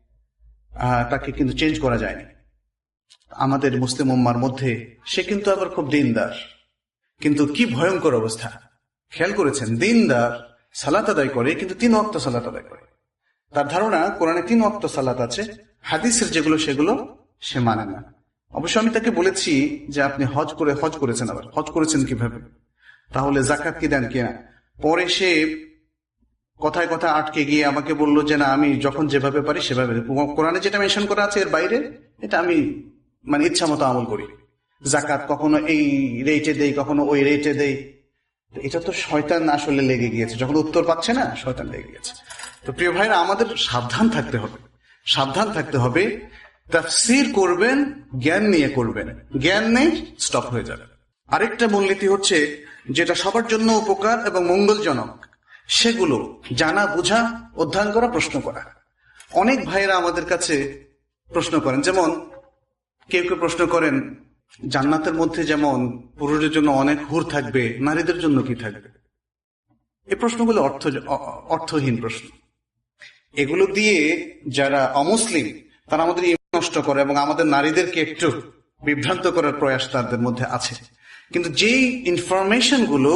তাকে কিন্তু চেঞ্জ করা যায়নি। আমাদের মুসলিম উম্মার মধ্যে সে কিন্তু আবার খুব দিনদার, কিন্তু কি ভয়ঙ্কর অবস্থা! খেয়াল করেছেন, দিনদার, সালাত আদায় করে, কিন্তু তিন ওয়াক্ত সালাত আদায় করে। তার ধারণা কোরআনে তিন ওয়াক্ত সালাত আছে, হাদিসের যেগুলো সেগুলো সে মানে না। অবশ্য আমি তাকে বলেছি যে আপনি হজ করে হজ করেছেন, আবার হজ করেছেন কিভাবে, তাহলে যাকাত কি দেন কিনা? পরে সে কথায় কথা আটকে গিয়ে আমাকে বলল যে না, আমি যখন যেভাবে পারি সেভাবে, কোরআনে যেটা মেনশন করা আছে এর বাইরে এটা আমি মানে ইচ্ছা মতো আমল করি। যাকাত কখনো এই রেটে দেই, কখনো ওই রেটে দেই। এটা তো শয়তান আসলে লেগে গিয়েছে, যখন উত্তর পাচ্ছে না শয়তান লেগে গিয়েছে। তো প্রিয় ভাইরা, আমাদের সাবধান থাকতে হবে, সাবধান থাকতে হবে। তাফসীর করবেন, জ্ঞান নিয়ে করবেন, জ্ঞান নেই স্টপ হয়ে যাবে। আরেকটা মূলনীতি হচ্ছে যেটা সবার জন্য উপকার এবং মঙ্গলজনক, সেগুলো জানা, বোঝা, অধ্যয়ন করা, প্রশ্ন করা। অনেক ভাইয়েরা আমাদের কাছে প্রশ্ন করেন, যেমন কেউ কেউ প্রশ্ন করেন জান্নাতের মধ্যে যেমন পুরুষের জন্য অনেক হুর থাকবে, নারীদের জন্য কি থাকবে? এই প্রশ্নগুলো অর্থ অর্থহীন প্রশ্ন। এগুলো দিয়ে যারা অমুসলিম তারা আমাদের নষ্ট করে এবং আমাদের নারীদেরকে একটু বিভ্রান্ত করার প্রয়াস তাদের মধ্যে আছে। কিন্তু যেই ইনফরমেশন গুলো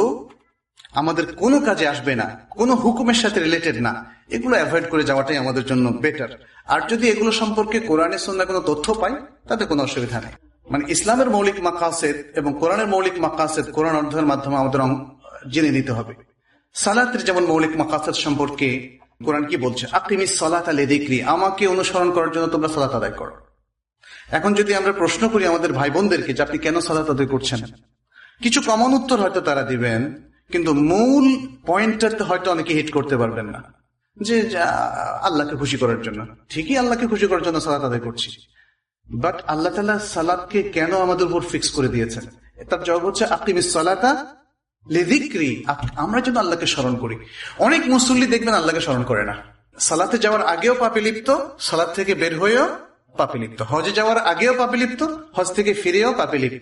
আমাদের কোনো কাজে আসবে না, কোনো হুকুমের সাথে রিলেটেড না, এগুলো অ্যাভয়েড করে যাওয়াটাই আমাদের জন্য বেটার। আর যদি এগুলো সম্পর্কে কোরআনে সুন্নাহর কোনো তথ্য পাই তাতে কোনো অসুবিধা নেই। মানে ইসলামের মৌলিক মাকাসেদ এবং কোরআনের মৌলিক মাকাসেদ কোরআন অধ্যয়নের মাধ্যমে আমাদের জেনে নিতে হবে। সালাতের যেমন মৌলিক মাকাসেদ সম্পর্কে কোরআন কি বলছে, আকিমিস সালাতা লিযিকরি, আমাকে অনুসরণ করার জন্য তোমরা সালাত আদায় করো। এখন যদি আমরা প্রশ্ন করি আমাদের ভাই বোনদেরকে যে আপনি কেন সালাত আদায় করছেন, কিছু কমন উত্তর হয়তো তারা দিবেন, কিন্তু মূল পয়েন্টটাতে হয়তো অনেকে হিট করতে পারবেন না, যে আল্লাহকে খুশি করার জন্য। ঠিকই আল্লাহকে খুশি করার জন্য সালাত আদায় করছি, বাট আল্লাহ তাআলা সালাতকে কেন আমাদের উপর ফিক্স করে দিয়েছেন? তার জবাব হচ্ছে আকিমিস সালাতা লিযিকরি, আমরা যেন আল্লাহকে স্মরণ করি। অনেক মুসল্লি দেখবেন আল্লাহকে স্মরণ করে না, সালাতে যাওয়ার আগেও পাপে লিপ্ত, সালাত থেকে বের হয়েও পাপে লিপ্ত, হজে যাওয়ার আগেও পাপে লিপ্ত, হজ থেকে ফিরেও পাপে লিপ্ত।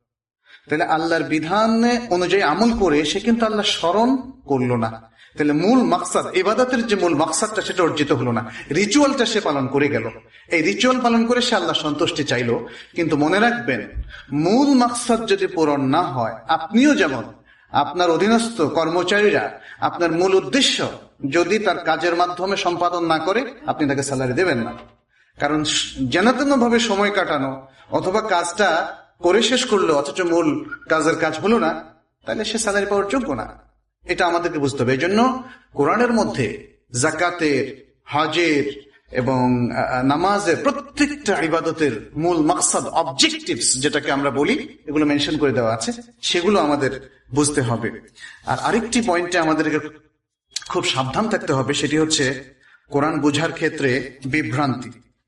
তাহলে আল্লাহর বিধান অনুযায়ী আমল করে সে কিন্তু আল্লাহ স্মরণ করলো না। তাহলে মূল মাকসাদ, ইবাদতের যে মূল মাকসাদটা সেটা অর্জিত হলো না। রিচুয়ালটা সে পালন করে গেল, এই রিচুয়াল পালন করে সে আল্লাহ সন্তুষ্টি চাইলো, কিন্তু মনে রাখবেন মূল মাকসাদ যদি পূরণ না হয়, আপনিও যেমন আপনার অধীনস্থ কর্মচারীরা আপনার মূল উদ্দেশ্য যদি তার কাজের মাধ্যমে সম্পাদন না করে, আপনি তাকে স্যালারি দেবেন না। কারণ যেন তেন ভাবে সময় কাটানো অথবা কাজটা করে শেষ করলো অথচ মূল কাজের কাজ হলো না, তাহলে সে স্যালারি পাওয়ার যোগ্য না। এটা আমাদেরকে বুঝতে হবে। এই জন্য কোরআনের মধ্যে জাকাতের, হজের এবং নামাজের প্রত্যেকটা ইবাদতের মূল মাকসাদ, অবজেক্টিভস যেটাকে আমরা বলি, এগুলো মেনশন করে দেওয়া আছে, সেগুলো আমাদের বুঝতে হবে। আর আরেকটি পয়েন্টে আমাদেরকে খুব সাবধান থাকতে হবে, সেটি হচ্ছে কোরআন বোঝার ক্ষেত্রে বিভ্রান্তি।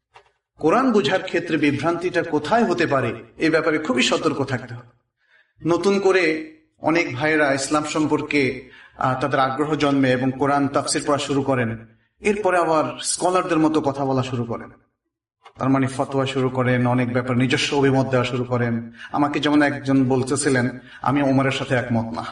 কোরআন বোঝার ক্ষেত্রে বিভ্রান্তিটা কোথায় হতে পারে এই ব্যাপারে খুবই সতর্ক থাকতে হবে। নতুন করে অনেক ভাইয়েরা ইসলাম সম্পর্কে তাদের আগ্রহ জন্মে এবং কোরআন তাফসির পড়া শুরু করেন, এরপরে আবার স্কলারদের মতো কথা বলা শুরু করেন, তার মানে ফতোয়া শুরু করেন, অনেক ব্যাপার নিজস্ব অভিমত দেওয়া শুরু করেন। আমাকে যেমন একজন বলতেছিলেন আমি ওমরের সাথে একমত না,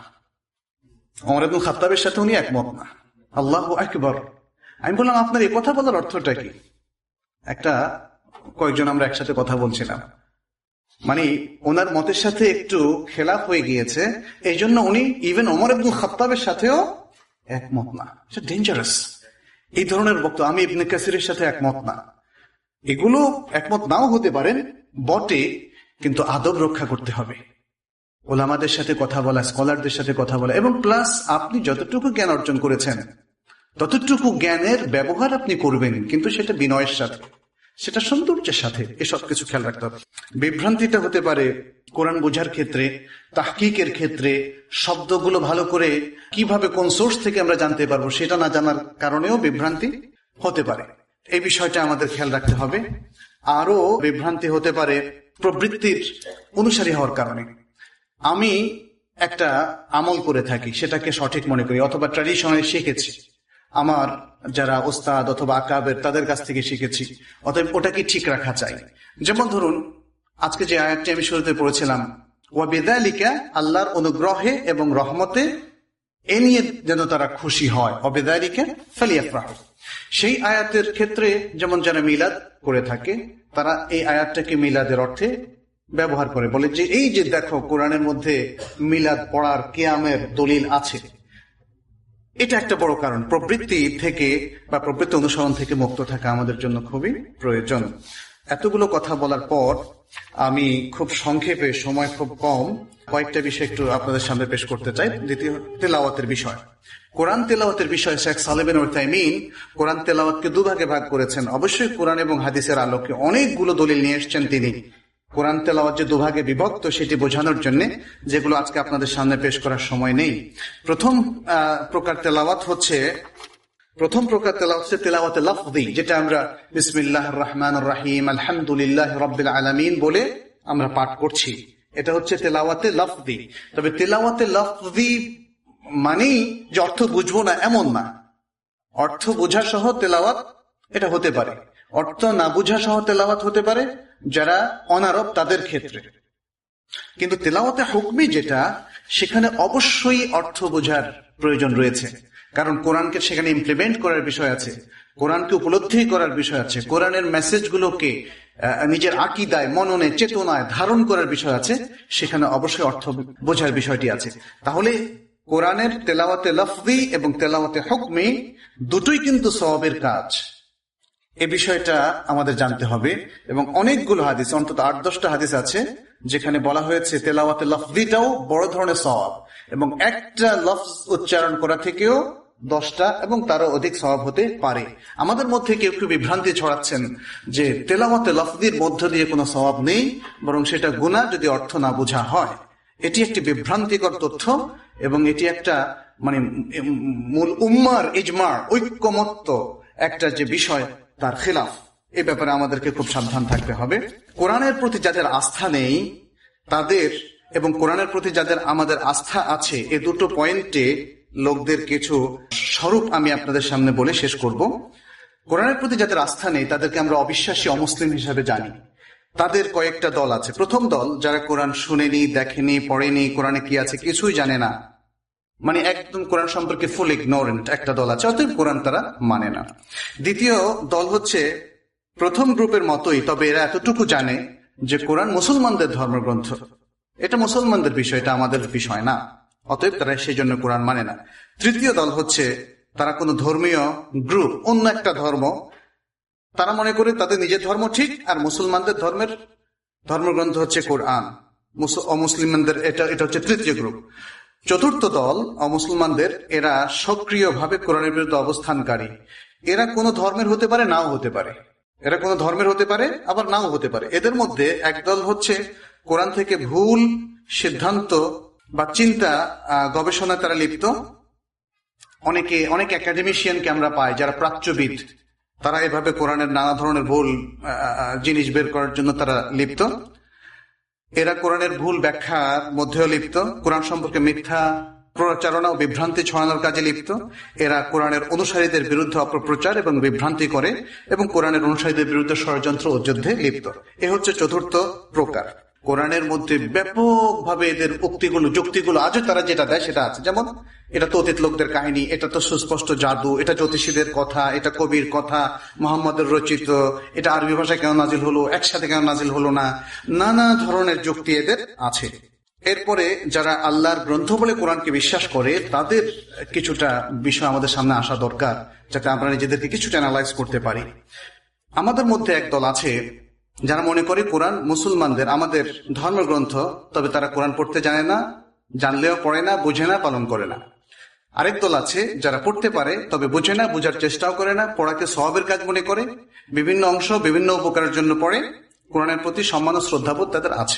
ওমর ইবনে খাত্তাবের সাথে উনি একমত না। আল্লাহু আকবার। আমি বললাম আপনার এই কথা বলার অর্থটা কি? একটা কয়েকজন আমরা একসাথে কথা বলছিলাম, মানে ওনার মতের সাথে একটু খেলাফ হয়ে গিয়েছে, এই জন্য উনি ইভেন ওমর ইবনে খাত্তাবের সাথেও একমত না। এটা ডেঞ্জারাস। এই ধরনের বক্তব্য, আমি ইবনে কাসিরের সাথে একমত না, এগুলো একমত নাও হতে পারেন বটে, কিন্তু আদব রক্ষা করতে হবে। ওলামাদের সাথে কথা বলা, স্কলারদের সাথে কথা বলা, এবং প্লাস আপনি যতটুকু জ্ঞান অর্জন করেছেন ততটুকু জ্ঞানের ব্যবহার আপনি করবেন, কিন্তু সেটা বিনয়ের সাথে, সেটা সৌন্দর্যের সাথে, এসব কিছু খেয়াল রাখতে হবে। বিভ্রান্তিটা হতে পারে কোরআন বোঝার ক্ষেত্রে, তাহকিকের ক্ষেত্রে, শব্দগুলো ভালো করে কিভাবে কোন সোর্স থেকে আমরা জানতে পারবো সেটা না জানার কারণেও বিভ্রান্তি হতে পারে। এই বিষয়টা আমাদের খেয়াল রাখতে হবে। আরো বিভ্রান্তি হতে পারে প্রবৃত্তির অনুসারী হওয়ার কারণে। আমি একটা আমল করে থাকি, সেটাকে সঠিক মনে করি, অথবা ট্র্যাডিশনালি শিখেছি, আমার যারা ওস্তাদ অথবা আকাবের তাদের কাছ থেকে শিখেছি, অতএব ওটাকে ঠিক রাখা চাই। যেমন ধরুন আজকে যে আয়াতটি আমি শুরুতে পড়েছিলাম, ওয়া বিযালিকা, আল্লাহর অনুগ্রহে এবং রহমতে এ নিয়ে যেন তারা খুশি হয়, ওয়া বিযালিকা ফালিয়াফরাহু। সেই আয়াতের ক্ষেত্রে যেমন যারা মিলাদ করে থাকে, তারা এই আয়াতটাকে মিলাদের অর্থে ব্যবহার করে, বলে যে এই যে দেখো কোরআনের মধ্যে মিলাদ পড়ার, কিয়ামের দলিল আছে। এটা একটা বড় কারণ। প্রবৃত্তি থেকে বা প্রবৃত্তি অনুসরণ থেকে মুক্ত থাকা আমাদের জন্য খুবই প্রয়োজন। এতগুলো কথা বলার পর আমি খুব সংক্ষেপে, সময় খুব কম, কয়েকটা বিষয় একটু আপনাদের সামনে পেশ করতে চাই। দ্বিতীয়, তেলাওয়াতের বিষয়। কোরআন তেলাওয়াতের বিষয় শেখ সালেহ বিন উসাইমিন কোরআন তেলাওয়াতকে দুভাগে ভাগ করেছেন। অবশ্যই কোরআন এবং হাদিসের আলোকে অনেকগুলো দলিল নিয়ে এসেছেন তিনি। কোরআন তেলাওয়াত যে দুভাগে বিভক্ত সেটি বোঝানোর জন্য, যেগুলো আজকে আপনাদের সামনে পেশ করার সময় নেই। প্রথম প্রকার তেলাওয়াত হচ্ছে প্রথম প্রকার তেলাওয়াত হচ্ছে তেলাওয়াতে লফজি, যেটা আমরা বিসমিল্লাহির রহমানির রহিম আলহামদুলিল্লাহি রাব্বিল আলামিন বলে আমরা পাঠ করছি। এটা হচ্ছে তেলাওয়াতে লফজি। তবে তেলাওয়াতে লফজি মানেই যে অর্থ বুঝবো না এমন না, অর্থ বোঝা সহ তেলাওয়াত এটা হতে পারে, অর্থ না বোঝা সহ তেলাওয়াত হতে পারে যারা অনারব তাদের ক্ষেত্রে। কিন্তু তেলাওয়াতে হুকমি যেটা, সেখানে অবশ্যই অর্থ বোঝার প্রয়োজন রয়েছে, কারণ কোরআনকে সেখানে ইমপ্লিমেন্ট করার বিষয় আছে, কোরআনকে উপলব্ধি করার বিষয় আছে, কোরআনের মেসেজগুলোকে নিজের আকীদায়, মননে, চেতনায় ধারণ করার বিষয় আছে, সেখানে অবশ্যই অর্থ বোঝার বিষয়টি আছে। তাহলে কোরআনের তেলাওয়াতে লফজি এবং তেলাওয়াতে হুকমি দুটোই কিন্তু সওয়াবের কাজ, এ বিষয়টা আমাদের জানতে হবে। এবং অনেকগুলো হাদিস, অন্তত আট দশটা হাদিস আছে যেখানে বলা হয়েছে তেলাওয়াতে লফজিটাও বড় ধরনের সওয়াব, এবং একটা লফজ উচ্চারণ করা থেকেও দশটা এবং তারও অধিক সওয়াব হতে পারে। আমাদের মধ্যে কেউ কেউ বিভ্রান্তি ছড়াচ্ছেন যে তেলাওয়াতে লফজির মধ্য দিয়ে কোনো সওয়াব নেই, বরং সেটা গুনাহ যদি অর্থ না বোঝা হয়। এটি একটি বিভ্রান্তিকর তথ্য, এবং এটি একটা মানে মূল উম্মার ইজমার, ঐক্যমত্য একটা যে বিষয়, তার খিলাফ। এ ব্যাপারে আমাদেরকে খুব সাবধান থাকতে হবে। কোরআনের প্রতি যাদের আস্থা নেই তাদের, এবং কোরআনের প্রতি যাদের আমাদের আস্থা আছে, এ দুটো পয়েন্টে লোকদের কিছু স্বরূপ আমি আপনাদের সামনে বলে শেষ করব। কোরআনের প্রতি যাদের আস্থা নেই তাদেরকে আমরা অবিশ্বাসী, অমুসলিম হিসাবে জানি। তাদের কয়েকটা দল আছে। প্রথম দল, যারা কোরআন শুনেনি, দেখেনি, পড়েনি, কোরআনে কি আছে কিছুই জানে না, মানে একদম কোরআন সম্পর্কে ফুল ইগনোরেন্ট একটা দল আছে, অতএব কোরআন তারা মানে না। দ্বিতীয় দল হচ্ছে প্রথম গ্রুপের মতোই, তবে এরা এতটুকু জানে যে কোরআন মুসলমানদের ধর্মগ্রন্থ, এটা মুসলমানদের বিষয়, এটা আমাদের বিষয় না, অতএব তারা সেই জন্য কোরআন মানে না। তৃতীয় দল হচ্ছে তারা কোনো ধর্মীয় গ্রুপ, অন্য একটা ধর্ম, তারা মনে করে তাদের নিজের ধর্ম ঠিক, আর মুসলমানদের ধর্মের ধর্মগ্রন্থ হচ্ছে কোরআন, অমুসলিমদের এটা এটা হচ্ছে তৃতীয় গ্রুপ। চতুর্থ দল অমুসলমানদের, এরা সক্রিয়ভাবে কোরআনের বিরুদ্ধে অবস্থানকারী। এরা কোনো ধর্মের হতে পারে, নাও হতে পারে, এরা কোনো ধর্মের হতে পারে, আবার নাও হতে পারে। এদের মধ্যে একদল হচ্ছে কোরআন থেকে ভুল সিদ্ধান্ত বা চিন্তা গবেষণায় তারা লিপ্ত। অনেকে অনেক একাডেমিশিয়ানকে আমরা পাই যারা প্রাচ্যবিদ, তারা এভাবে কোরআনের নানা ধরনের ভুল জিনিস বের করার জন্য তারা লিপ্ত। এরা কোরআনের ভুল ব্যাখ্যার মধ্যেও লিপ্ত, কোরআন সম্পর্কে মিথ্যা প্রচারণা ও বিভ্রান্তি ছড়ানোর কাজে লিপ্ত। এরা কোরআনের অনুসারীদের বিরুদ্ধে অপপ্রচার এবং বিভ্রান্তি করে, এবং কোরআনের অনুসারীদের বিরুদ্ধে ষড়যন্ত্র ও যুদ্ধে লিপ্ত। এ হচ্ছে চতুর্থ প্রকার। কোরআনের মধ্যে ব্যাপকভাবে এদের উক্তিগুলো, যুক্তিগুলো আজও তারা যেটা দেয় সেটা আছে, যেমন এটা তো অতীত লোকদের কাহিনী, এটা তো সুস্পষ্ট জাদু, এটা জ্যোতিষীদের কথা, এটা কবির কথা, মোহাম্মদের রচিত, এটা আরবি ভাষায় কেন নাজিল হলো, একসাথে কেন নাজিল হলো না, নানা ধরনের যুক্তি এদের আছে। এরপরে যারা আল্লাহর গ্রন্থ বলে কোরআনকে বিশ্বাস করে, তাদের কিছুটা বিষয় আমাদের সামনে আসা দরকার, যাতে আমরা নিজেদেরকে কিছুটা অ্যানালাইজ করতে পারি। আমাদের মধ্যে একদল আছে যারা মনে করে কোরআন মুসলমানদের, আমাদের ধর্মগ্রন্থ, তবে তারা কোরআন পড়তে জানে না, জানলেও পড়ে না, বুঝে না, পালন করে না। আরেক দল আছে যারা পড়তে পারে তবে বুঝে না, বুঝার চেষ্টাও করে না, পড়াকে সওয়াবের কাজ মনে করে, বিভিন্ন অংশ বিভিন্ন উপকারের জন্য পড়ে, কোরআনের প্রতি সম্মান ও শ্রদ্ধাবোধ তাদের আছে।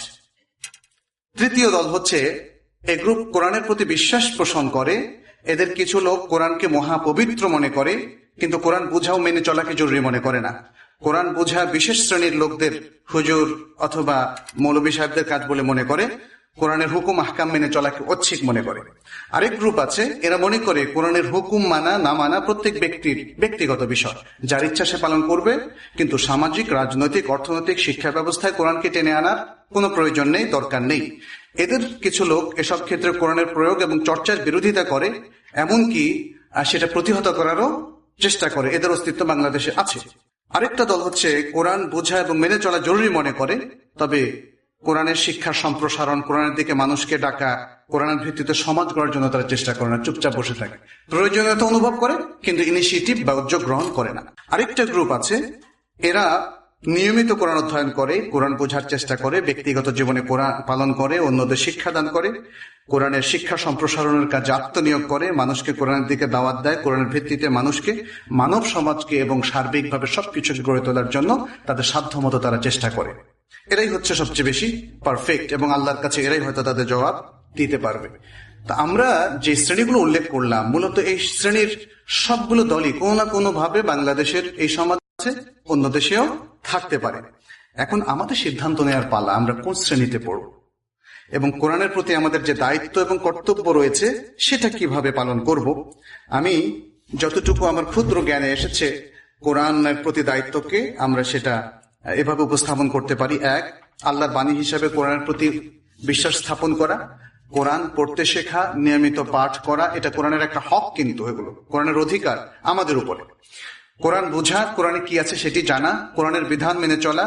তৃতীয় দল হচ্ছে এই গ্রুপ কোরআনের প্রতি বিশ্বাস পোষণ করে। এদের কিছু লোক কোরআনকে মহাপবিত্র মনে করে, কিন্তু কোরআন বুঝাও মেনে চলাকে জরুরি মনে করে না। কোরআন বোঝা বিশেষ শ্রেণীর লোকদের, হুজুর অথবা মৌলবী সাহেবদের কাজ বলে মনে করে, কোরআনের হুকুম আহকাম মেনে চলাকে ঐচ্ছিক মনে করে। আরেক গ্রুপ আছে, এরা মনে করে কোরআনের হুকুম মানা না মানা প্রত্যেক ব্যক্তির ব্যক্তিগত বিষয়, যার ইচ্ছা সে পালন করবে, কিন্তু সামাজিক, রাজনৈতিক, অর্থনৈতিক, শিক্ষা ব্যবস্থায় কোরআনকে টেনে আনার কোনো প্রয়োজন নেই, দরকার নেই। এদের কিছু লোক এসব ক্ষেত্রে কোরআনের প্রয়োগ এবং চর্চার বিরোধিতা করে, এমনকি সেটা প্রতিহত করারও চেষ্টা করে। এদের অস্তিত্ব বাংলাদেশে আছে। আরেকটা দল হচ্ছে কোরআন বোঝা এবং মেনে চলা জরুরি মনে করে, তবে কোরআনের শিক্ষার সম্প্রসারণ, কোরআনের দিকে মানুষকে ডাকা, কোরআনের ভিত্তিতে সমাজ গড়ার জন্য তারা চেষ্টা করে না, চুপচাপ বসে থাকে। প্রয়োজনীয়তা অনুভব করে কিন্তু ইনিশিয়েটিভ বা উদ্যোগ গ্রহণ করে না। আরেকটা গ্রুপ আছে, এরা নিয়মিত কোরআন অধ্যয়ন করে, কোরআন বোঝার চেষ্টা করে, ব্যক্তিগত জীবনে কোরআন পালন করে, অন্যদের শিক্ষাদান করে, কোরআনের শিক্ষা সম্প্রসারণের কাজে আত্মনিয়োগ করে, মানুষকে কোরআনের দিকে দাওয়াত দেয়, কোরআনের ভিত্তিতে মানুষকে, মানব সমাজকে এবং সার্বিকভাবে সবকিছু গড়ে তোলার জন্য তাদের সাধ্যমতো তারা চেষ্টা করে। এরাই হচ্ছে সবচেয়ে বেশি পারফেক্ট, এবং আল্লাহর কাছে এরাই হয়তো তাদের জবাব দিতে পারবে। তা আমরা যে শ্রেণীগুলো উল্লেখ করলাম, মূলত এই শ্রেণীর সবগুলো দলই কোনো না কোনো ভাবে বাংলাদেশের এই সমাজ আছে, অন্য দেশেও থাকতে পারে। এখন আমাদের সিদ্ধান্ত নেওয়ার পালা, আমরা কোন শ্রেণীতে পড়ব এবং কোরআনের প্রতি আমাদের যে দায়িত্ব এবং কর্তব্য রয়েছে সেটা কিভাবে পালন করব। আমি যতটুকু আমার ক্ষুদ্র জ্ঞানে এসেছে, কোরআনের প্রতি দায়িত্বকে আমরা সেটা এভাবে উপস্থাপন করতে পারি। এক, আল্লাহর বাণী হিসাবে কোরআনের প্রতি বিশ্বাস স্থাপন করা, কোরআন পড়তে শেখা, নিয়মিত পাঠ করা, এটা কোরআনের একটা হক, কিন্তু এগুলো কোরআনের অধিকার আমাদের উপরে। কোরআন বোঝা, কোরআনে কি আছে সেটি জানা, কোরআনের বিধান মেনে চলা,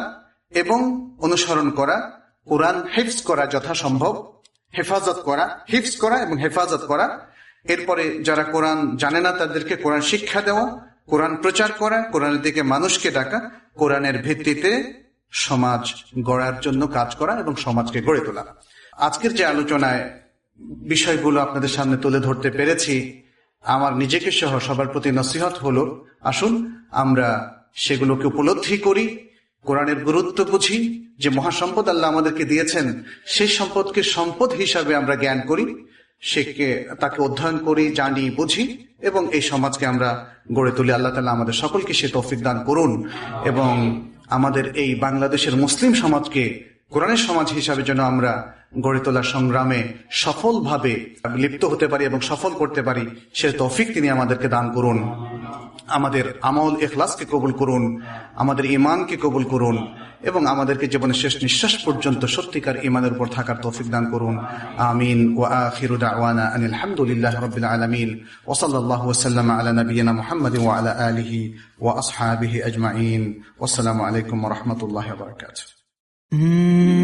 এবং অনুসরণ করা, কোরআন হিফজ করা যথাসম্ভব, হেফাজত করা, হিফজ করা এবং হেফাজত করা। এরপরে যারা কোরআন জানে না তাদেরকে কোরআন শিক্ষা দেওয়া, কোরআন প্রচার করা, কোরআনের দিকে মানুষকে ডাকা, কোরআনের ভিত্তিতে সমাজ গড়ার জন্য কাজ করা এবং সমাজকে গড়ে তোলা। আজকের যে আলোচনায় বিষয়গুলো আপনাদের সামনে তুলে ধরতে পেরেছি, আমার নিজেকে সহ সবার প্রতি নসিহত হলো, আসুন আমরা সেগুলোকে উপলব্ধি করি, কোরআনের গুরুত্ব বুঝি, যে মহাসম্পদ আল্লাহ আমাদেরকে দিয়েছেন সেই সম্পদকে সম্পদ হিসাবে আমরা জ্ঞান করি, সেকে তাকে অধ্যয়ন করি, জানি, বুঝি এবং এই সমাজকে আমরা গড়ে তুলি। আল্লাহ তাআলা আমাদের সকলকে সে তৌফিক দান করুন এবং আমাদের এই বাংলাদেশের মুসলিম সমাজকে কোরআনের সমাজ হিসাবে যেন আমরা গড়ে তোলার সংগ্রামে সফলভাবে লিপ্ত হতে পারি এবং সফল করতে পারি, সে তৌফিক তিনি আমাদেরকে দান করুন। আমাদের আমল ইখলাসকে কবুল করুন, আমাদের ঈমানকে কবুল করুন এবং আমাদেরকে জীবনের শেষ নিঃশ্বাস পর্যন্ত সত্যিকার ঈমানের উপর থাকার তৌফিক দান করুন। আমিন। ওয়া আখিরু দাওয়ানা আনিল হামদুলিল্লাহি রাব্বিল আলামিন ওয়া সাল্লাল্লাহু ওয়া সাল্লামা আলা নাবিয়িনা মুহাম্মাদিন ওয়া আলা আলিহি ওয়া আসহাবিহি আজমাইন। ওয়াসসালামু আলাইকুম ওয়া রাহমাতুল্লাহি ওয়া বারাকাতুহু।